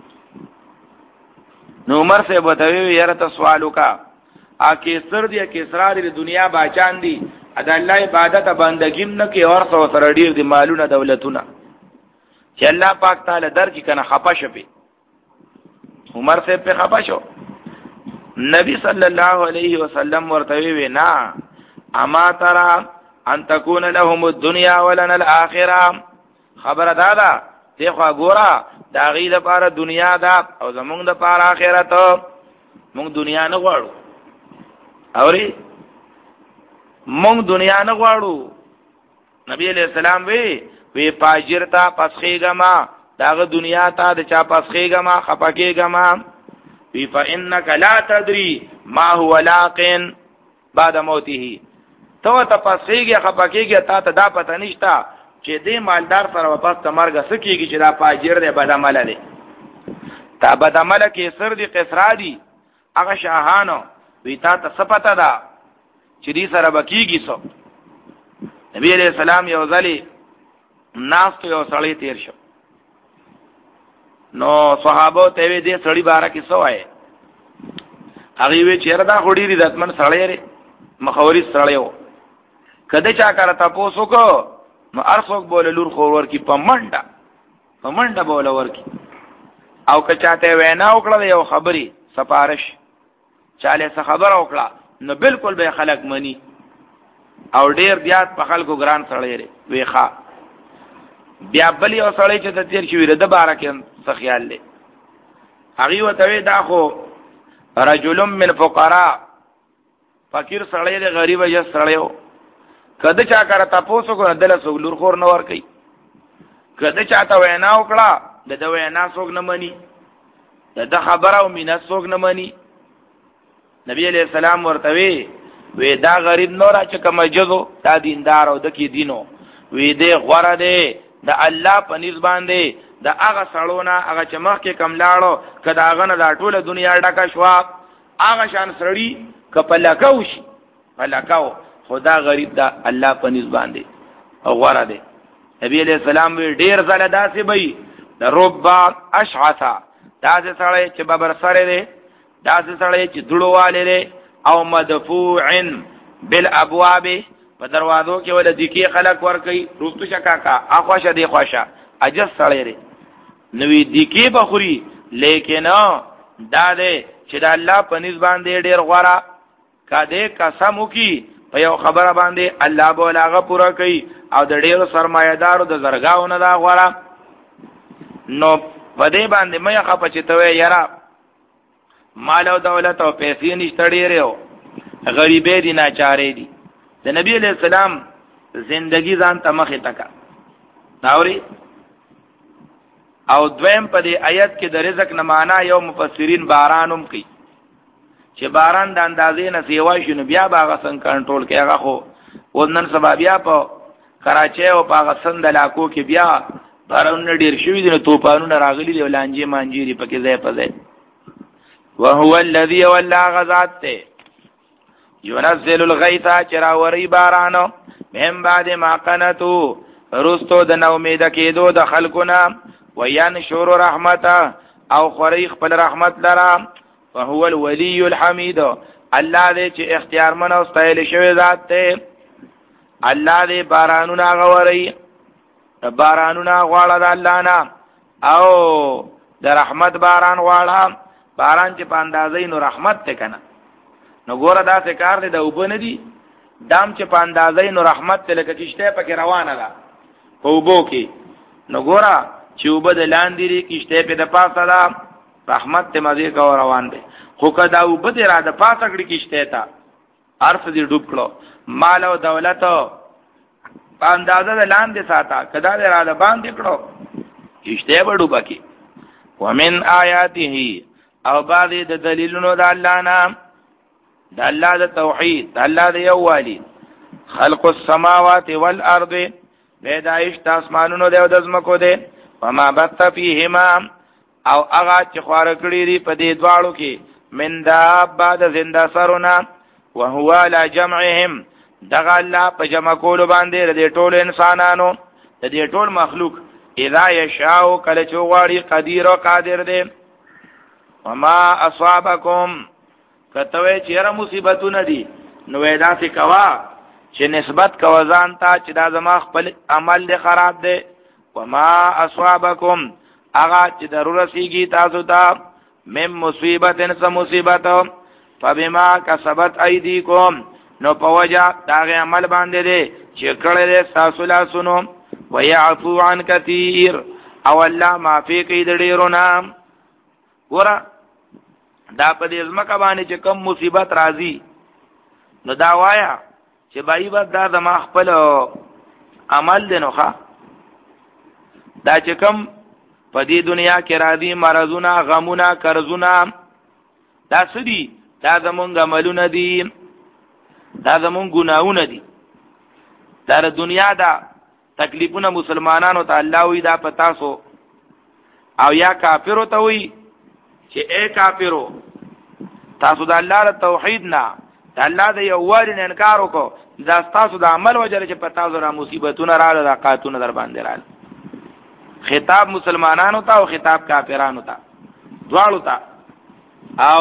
نو عمر سے بوتوي یاره ته سوالو کا ا کیسر دی کیسرا دی دنیا باچان دی ادا الله عبادت بندګیم نه کې اور سو سره ډیر دی مالونه دولتونه چې الله پاک تعالی در کی کنه خپه شپي عمر سے په خپه شو نبی صلی الله علیه وسلم ورته وی نا اما ترى ان تكون لهم الدنيا ولنا الاخره خبر دادا دغه ګورا دا غي لپاره دنیا دا او زمونږ د لپاره آخرت مونږ دنیا نه غواړو اوري مونږ دنیا نه غواړو نبی علیہ السلام وی وی پاجرتا پسخېګما داغه دنیا ته د چا پسخېګما خپکېګما وی فانک لا تدری ما هو لاقن بعد موته تو ته پسخېګه خپکېګه تا ته دا پته نشتا چې دې مالدار سره واپس تمرګه سکیږي چې دا پاجر دی بد عمل دی تا بد عمل کې سر دی قصرا دی هغه شاهانو وی تا ته سپتا دا چې دې سره بکیږي سو نبی علیہ السلام یو ځلی ناس ته یو سړی تیر شو نو صحابه ته وی دې سړی بارا کې سو آئے هغه وی چیرې دا خوري دې دتمن سړی لري مخوري سړی وو کده چا کار تاسو کو نو ارڅوک بوله لور خور ورکی په منډه په منډه بوله ورکی او که چاته وینا وکړه یو خبري سفارش چاله څه خبر وکړه نو بالکل به خلق منی او ډیر زیات په خلکو ګران سړی لري وی ښا بیا بل یو سړی چې د تیر شوی د بارا کې څه خیال لې هغه وته دا خو رجل من فقراء فقیر سړی دی غریب یا سړیو کده چا کار تاسو کو دل سولور خور نه ور کوي کده چاته وینا وکړه د د وینا څوک نه مني د خبره او مینا څوک نه مني نبی علیہ السلام ورته وی وی دا غریب نور چې کوم جزو دا دیندار او د کی دینو وی دې غوړه دې د الله په نس باندې د هغه سړونه هغه چې مخ کې کم لاړو کدا هغه نه د ټوله دنیا ډکه شو هغه شان سړی کپلکاو شي پلکاو خدا غریب دا الله په نس باندې او غوړه دې نبی علیہ السلام وی ډیر زله داسې بې د ربا اشعثا داسې سړی چې ببر سره دی داسې سړی چې دړواله دی او مدفوع بالابواب په دروازو کې ول د کی خلق ور کوي روستو شکا کا اخواشه دی خواشه اجز سړی دی نوې د کی بخوري لیکن دا دې چې د الله په نس باندې ډیر غوړه کده قسم وکي په یو خبره باندې الله بولاغه پورا کوي او د ډیرو سرمایه‌دارو د زرګاو نه دا غوړه نو په دې باندې مې خپه چې ته یاره مال او دولت او پیسې نشته ډیرو غریبې دي ناچارې دي د نبی علیہ السلام زندگی ځان ته مخه تکا ناوري او دویم په دې آیت کې د رزق نه معنا یو مفسرین بارانوم کوي چې باران د اندازې نه سیوا شنو بیا باغ څنګه کنټرول کوي هغه خو ونن سبب بیا په کراچي او په سند علاقو کې بیا باران ډیر شوی دي توپانونه راغلي دي ولانجې مانجيري پکې ځای په ځای وهو الذي ولا غزات ينزل الغيث چراوري بارانو مهم بعد ما قنتو رستو د نو امید کېدو د خلقنا وينشر رحمته او خريخ خپل رحمت لرا وهو الولي الحميد الله دې چې اختیار من او استایل شوی ذات ته الله دې بارانونه غوري بارانونه غواړه د الله نه او د رحمت باران غواړه باران چې په اندازې نو رحمت ته کنه نو ګوره دا څه کار دی د وبنه دي دام چې په اندازې نو رحمت ته لکه کشته پکې روانه ده په وبو کې نو ګوره چې وبد لاندې لري کشته په د پاسه ده رحمت ته مزه کا روان دي خو کدا وبد را د پاسه کړي کشته تا ارث دې ډوب کړو مال او دولت په اندازې د لاندې ساته کدا دې را د باندې کړو کشته به ډوب کی ومن آیاته او بعض د دلیلونو د الله نام د الله د توحید د الله د یووالي خلق السماوات والارض پیدائش د اسمانونو د زمکو ده وما بث فيهما او هغه چې خوار کړی دی په دې دواړو کې من دابه د زنده سرونه وهو على جمعهم دغه الله په جمع کول باندې د ټول انسانانو د دې ټول مخلوق اذا يشاء کله چې غواړي قدیر او قادر دی وما اصابکم کتوې چیرې مصیبتونه دي نو ودا څه کوا چې نسبت کوا ځان ته چې دا زما خپل عمل دی خراب دی وما اصابکم هغه چې ضرورت سیږي تاسو ته مم مصیبت ان سم مصیبت فبما کسبت ایدیکم نو په وجه دا عمل باندې دی چې کړه دې تاسو لا سنو ويعفو عن كثير او الله معفي کوي د ډیرو نام ګوره دا په دې ځمکه باندې چې کم مصیبت راځي نو دا وایا چې بای بس دا زما خپل عمل دی نو ښه دا چې کم په دې دنیا کې راځي مرزونه غمونه قرضونه دا سدي دا زمونږ عملونه دي دا زمونږ ګناهونه دي دا د دنیا دا تکلیفونه مسلمانانو ته الله وی دا پتا سو او یا کافرو ته وی چې اے کافرو تاسو د الله د توحید نه د الله د یووالي نه انکار وکړو دا تاسو د عمل وجه چې پتا زو را مصیبتونه رااله د قاتونه در باندې رااله خطاب مسلمانانو ته او خطاب کافرانو ته دواړو ته او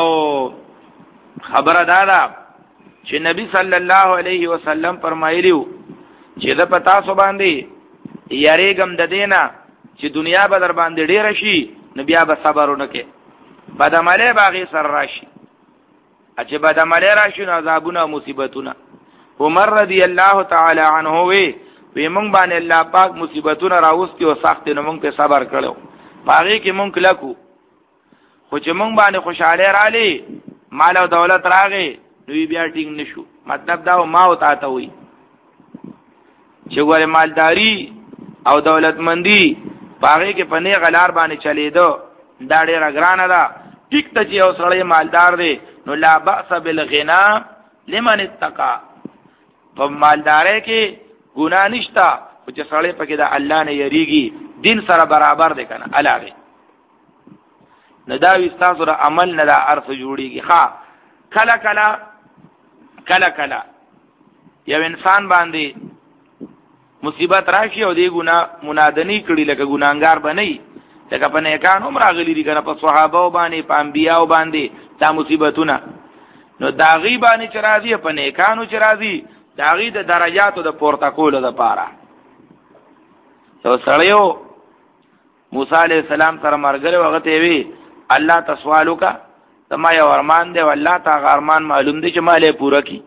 خبره دا ده چې نبی صلی الله علیه وسلم فرمایلیو چې دا پتا سو باندې یریګم د دینا چې دنیا به در باندې ډیر شي نبي به صبر ونکي بدعمله باغی سر راشي چې بدعمله راشي نو عذابونه او مصیبتونه عمر رضی الله تعالی عنه وی وی مونږ باندې الله پاک مصیبتونه راوستي او سخت نه مونږ په صبر کړو باغې کې مونږ لکو خو چې مونږ باندې خوشاله رالی مال او دولت راغی نو بیا ټینګ نشو مطلب دا ما او تا ته وي چې ګوره مالداری او دولتمندی باغې کې پنه غلار باندې چلیدو دا ډیره ګرانه ده ټیک ته چې اوسړې مالدار دی نو لا باس بالغنا لمن اتقى په مالدارۍ کې ګناه نشتا او چې سړی پکې د الله نه یریږي دین سره برابر دی کنه علاوه نه دا وستاسو را عمل نه دا ارث جوړیږي ها کلا کلا کلا کلا یو انسان باندې مصیبت راشي او دی ګناه منادنی کړي لکه ګناګار بنئ لکه په نیکان هم راغلي دي کنه په صحابه باندې په انبیاء باندې دا مصیبتونه نو داغي باندې چې راځي په نیکانو چې راځي داغي د درجاتو د پورتکولو د پاره یو سړیو موسی علیہ السلام سره مرګره وخت وی الله تسوالو کا تما یو ارمان دی والله تا ارمان معلوم دی چې مالې پورا کی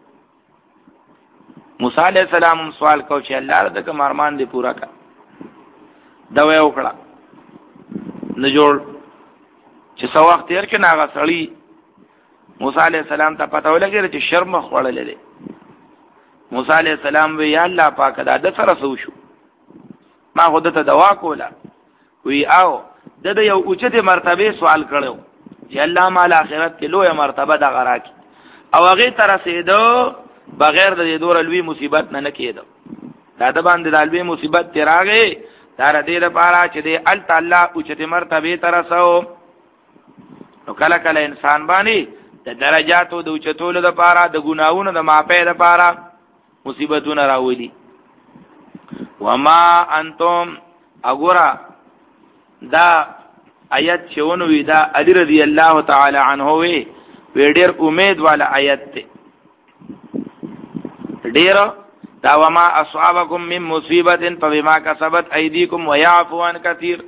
موسی علیہ السلام سوال کو چې الله دې کوم ارمان دی پورا کا دا وې وکړه نه جوړ چې څو وخت تیر کې ناغه سړی موسی علیہ السلام ته پته ولګی چې شرم خړلې ده موسی علیہ السلام وی یا الله پاک دا د سره سو شو ما خود ته دوا کوله وی او د یو اوچته مرتبه سوال کړو چې الله مال اخرت کې لوی مرتبه د غرا کی او هغه تر رسیدو بغیر د دې دور لوی مصیبت نه نه کېدو دا د باندې د لوی مصیبت تیراغه دا ردی لپاره چې د ال تعالی اوچته مرتبه تر رسو نو کله کله انسان باندې د درجاتو د اوچتولو لپاره د ګناوونو د معافی لپاره مصیبتونه راولي وما انتم اغورا دا آیت چونو وی دا علی رضی الله تعالی عنہ وی ډیر امید والا آیت ته ډیر دا وما اصحابکم من مصیبت فبما کسبت ایدیکم ويعفو عن کثیر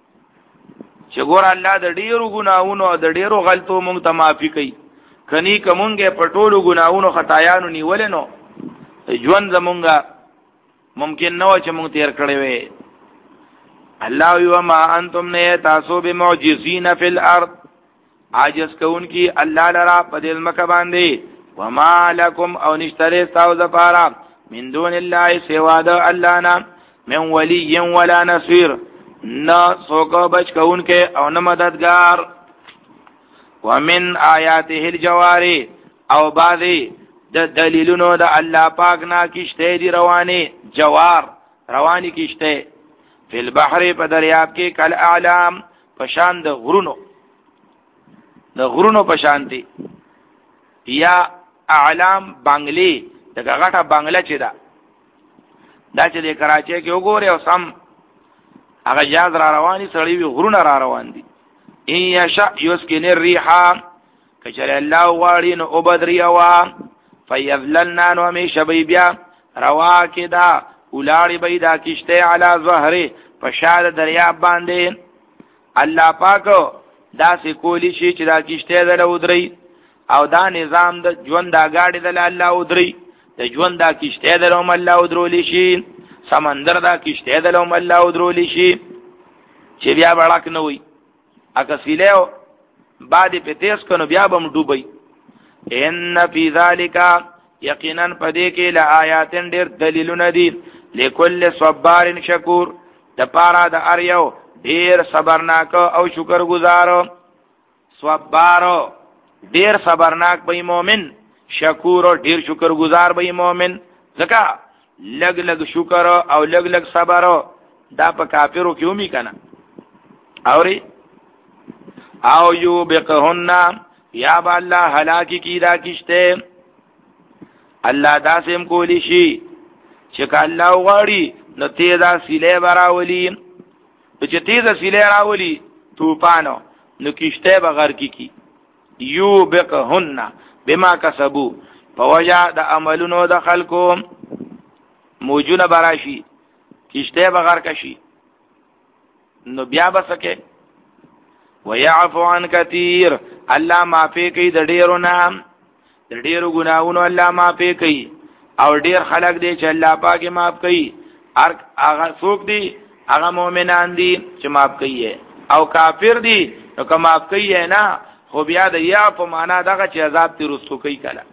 چې ګور الله د ډیرو ګناہوں او د ډیرو غلطو مونږ ته معافي کوي کني کومګه پټولو ګناہوں خطایانو نیول نو ژوند زمونږه ممکن نو چې مونږ تیر کړی وي الله یو ما انتم نه تاسو به معجزین فی الارض عاجز کون کی الله لرا په دې مکه باندې وما لكم او نشتری تاسو زپارا من دون الله سوا د الله نه من ولی ولا نصير نه څوک بچ کون کې او نه مددگار ومن آیاته الجواری او بعضی د دلیلونو د الله پاک نه کیشته دی رواني جوار رواني کیشته فی البحر په دریاب کې کل اعلام پشان د غرونو د غرونو پشان دي یا اعلام بنگلی دغه غټه بنگله چې دا دا چې د کراچۍ کې وګوره او سم هغه جاز را رواني سړی وی غرونه را روان دي ان یشاء یسکن الريح کچره الله واړي نو وبدري وا فیذللنا نو همیشه بی بیا روا کې دا اولاړي بی دا کشته علی ظهره پشاد دریاب باندې الله پاک دا سې کولی شي چې دا کشته دل ودري او دا نظام د ژوند دا گاډي د الله ودري د ژوند دا کشته دلوم الله ودرول شي سمندر دا کشته دلوم الله ودرول شي چې بیا بڑک نه وي اګه سیلو بعد په تیز کنو بیا بم ډوبي ان فی ذالک یقینا پدې کې لا آیات ډېر دلیلونه دي لکل صبار شکور د پارا د اریو ډېر صبرناک او شکر گزار صبر ډېر صبرناک به مؤمن شکور ډېر شکر گزار به مؤمن ځکه لګ لګ شکر او لګ لګ صبر دا په کافرو کې ومي کنه اوري او یو بقهن یا با الله هلاکی کی دا کشته الله داسم کولی شي چې کله غواړي نو تیزه سیله براولي چې تیزه سیله راولي طوفانو نو کشته بغیر کی کی یو بقهن بما کسبو فوجا د عملونو د خلکو موجونه براشي کشته بغیر کشي نو بیا بسکه ويعفو عن كثير الله معافي کوي د ډیرو نام د ډیرو ګناہوں الله معافي کوي او ډیر خلق دي چې الله پاک معاف کوي ار هغه څوک دي هغه مؤمنان دي چې معاف کوي او کافر دي نو که معاف کوي نه خو بیا د یا په معنا دغه چې عذاب تی رسو کوي کله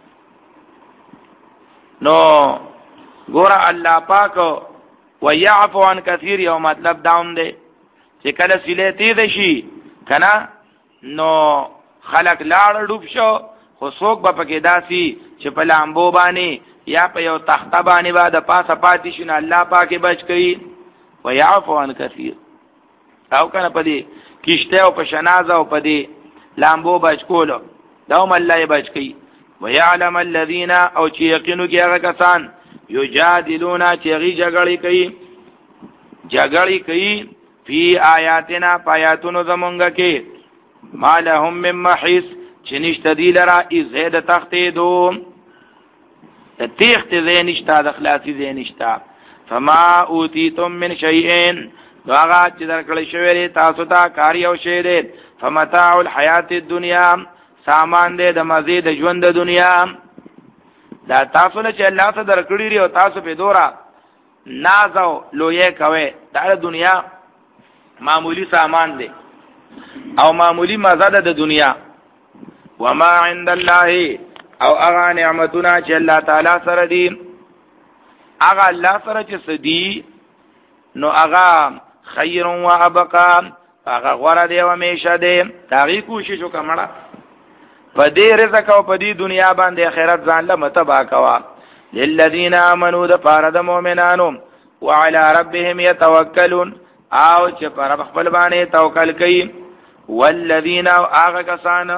نو ګور الله پاک ويعفو عن كثير یو مطلب داوم دی چې کله سیله تیز شي کنه نو خلق لاړ ډوب شو خو څوک به پکې داسي چې په لامبو باندې یا په یو تخته باندې با د پاسه پاتې شي نه الله پاک بچ کوي ويعفو عن كثير او کنه پدې کیشته او په شنازه او پدې لامبو بچ کولو دوم الله بچ کوي ويعلم الذين او چې یقینو کې هغه کسان یجادلون چې غي جګړې کوي جګړې کوي فی آیاتنا پایاتونو زمونږه کې ما لهم من محیص چې نشته دی لرا ازهد تختې دو تیخت زی نشتا د خلاصي زی نشتا فما اوتیتم من شیئین دو آغا چې در کړی شوی دی تاسو ته کاری او شی دی فمتاع الحیات الدنیا سامان دی د مزید ژوند د دنیا دا تاسو له چې الله ته در کړی او تاسو په دورا نازو لوی کوي دا د دنیا معمولی سامان دی او معمولی مزاده د دنیا وما عند الله او اغا نعمتنا چې الله تعالی سره دي اغا الله سره چې سدي نو اغا خیر و ابقا اغا غره دی او همیشه دی تاغي کوشش وکړه په دې رزق او په دې دنیا باندې آخرت ځان له متبا کوا للذین آمنوا د فرد مؤمنانو وعلى ربهم يتوکلون او چې پر خپل باندې توکل کوي والذین اغا کسان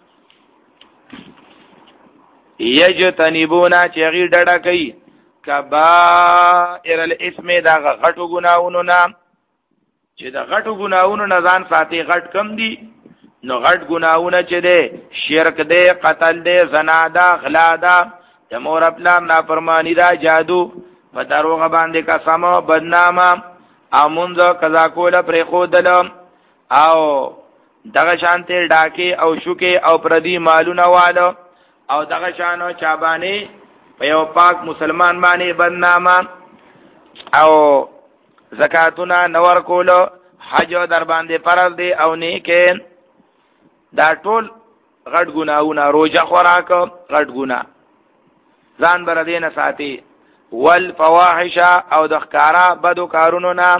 یجتنبونا چې غي ډډه کوي کبائر الاسم دا غټو ګناونو نه چې دا غټو ګناونو نه ځان ساتي غټ کم دي نو غټ ګناونه چې ده شرک ده قتل ده زنا ده غلا ده د مور خپل نافرمانی ده جادو په دروغ باندې قسم بدنامه امونځ قضا کول پر خودل او دغه شانته ډاکي او شوکي او پردي مالونه والو او دغه شانو چابانی په یو پاک مسلمان باندې بدنامه او زکاتونه نور کولو حج در باندې فرض دي او نیکه دا ټول غټ ګناونه روزه خوراک غټ ګنا ځان بر دینه ساتي والفواحش او د ښکارا بدو کارونو نه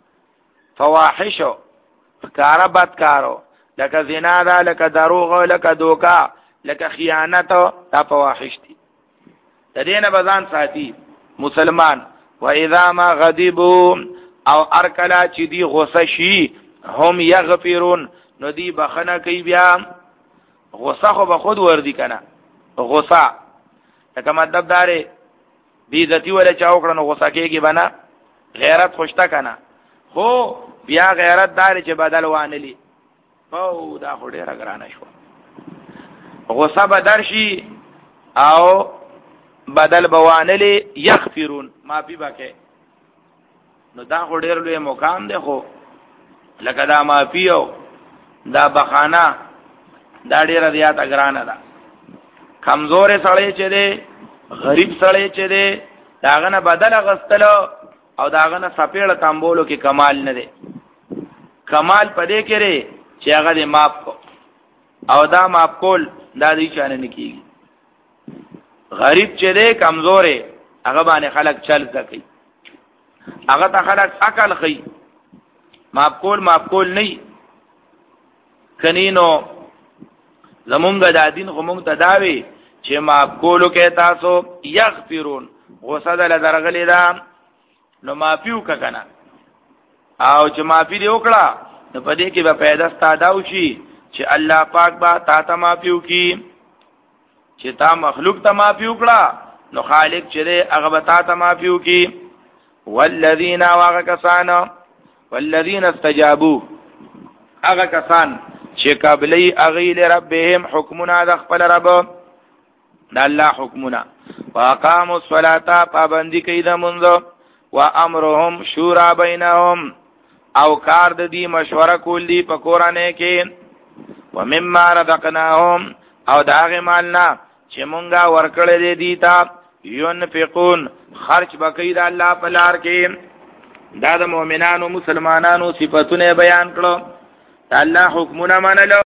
فواحش ښکارا بد کارو لکه زنا ده لکه دروغ لکه دوکا لکه خیانت دا فواحش دي د دینه بزان ساتي مسلمان و اذا ما غضبوا او ارکلا چې دی غصه شي هم یغفرون نو دی بخنه کوي بیا غصه خو به خود وردی کنه غصه لکه مطلب داره بی عزتی ولا چاوکړه نو غصه کېږي بنا غیرت خوشته کنه خو بیا غیرت داره چې بدل وانلی او دا خو ډیره ګرانه شو غصه به درشي او بدل بوانلی یغفرون معافی بکې نو دا خو ډیر لوی مقام دی خو لکه دا معافی او دا بخانه دا ډیره زیاته ګرانه ده کمزور سړی چې دی غریب سړی چې دی داغه نه بدل غستل او داغه نه سپېړه تامبولو کې کمال نه دی کمال پدې کې لري چې هغه دې معاف کو او دا معاف کول دا دې چانه نه کیږي غریب چې دی کمزورې هغه باندې خلک چل زکي هغه ته خلک عقل خي معاف کول معاف کول نه کنینو زمونږ د دین خو مونږ ته داوي چې معاف کولو کې تاسو یغفرون غصه دل درغلی دا نو معافیو کا کنه او چې معافی دی وکړه نو په دې کې به پیدا ستاداو شي چې الله پاک با تا ته معافیو کی چې تا مخلوق ته معافی وکړه نو خالق چې دې هغه به تا ته معافیو کی والذین واغکسان والذین استجابوا هغه کسان چې قبلی اغیل ربهم حکمنا د خپل رب د الله حکمنا واقاموا الصلاة پابندی کوي د منځ و امرهم شورا بینهم او کار د دې مشوره کول دي په قرانه کې و مما رزقناهم او داغه مالنا چې مونږه ورکړې دي تا ينفقون خرج بکې د الله په لار کې دا د مؤمنانو مسلمانانو صفاتونه بیان کړو الله حکمونه منلو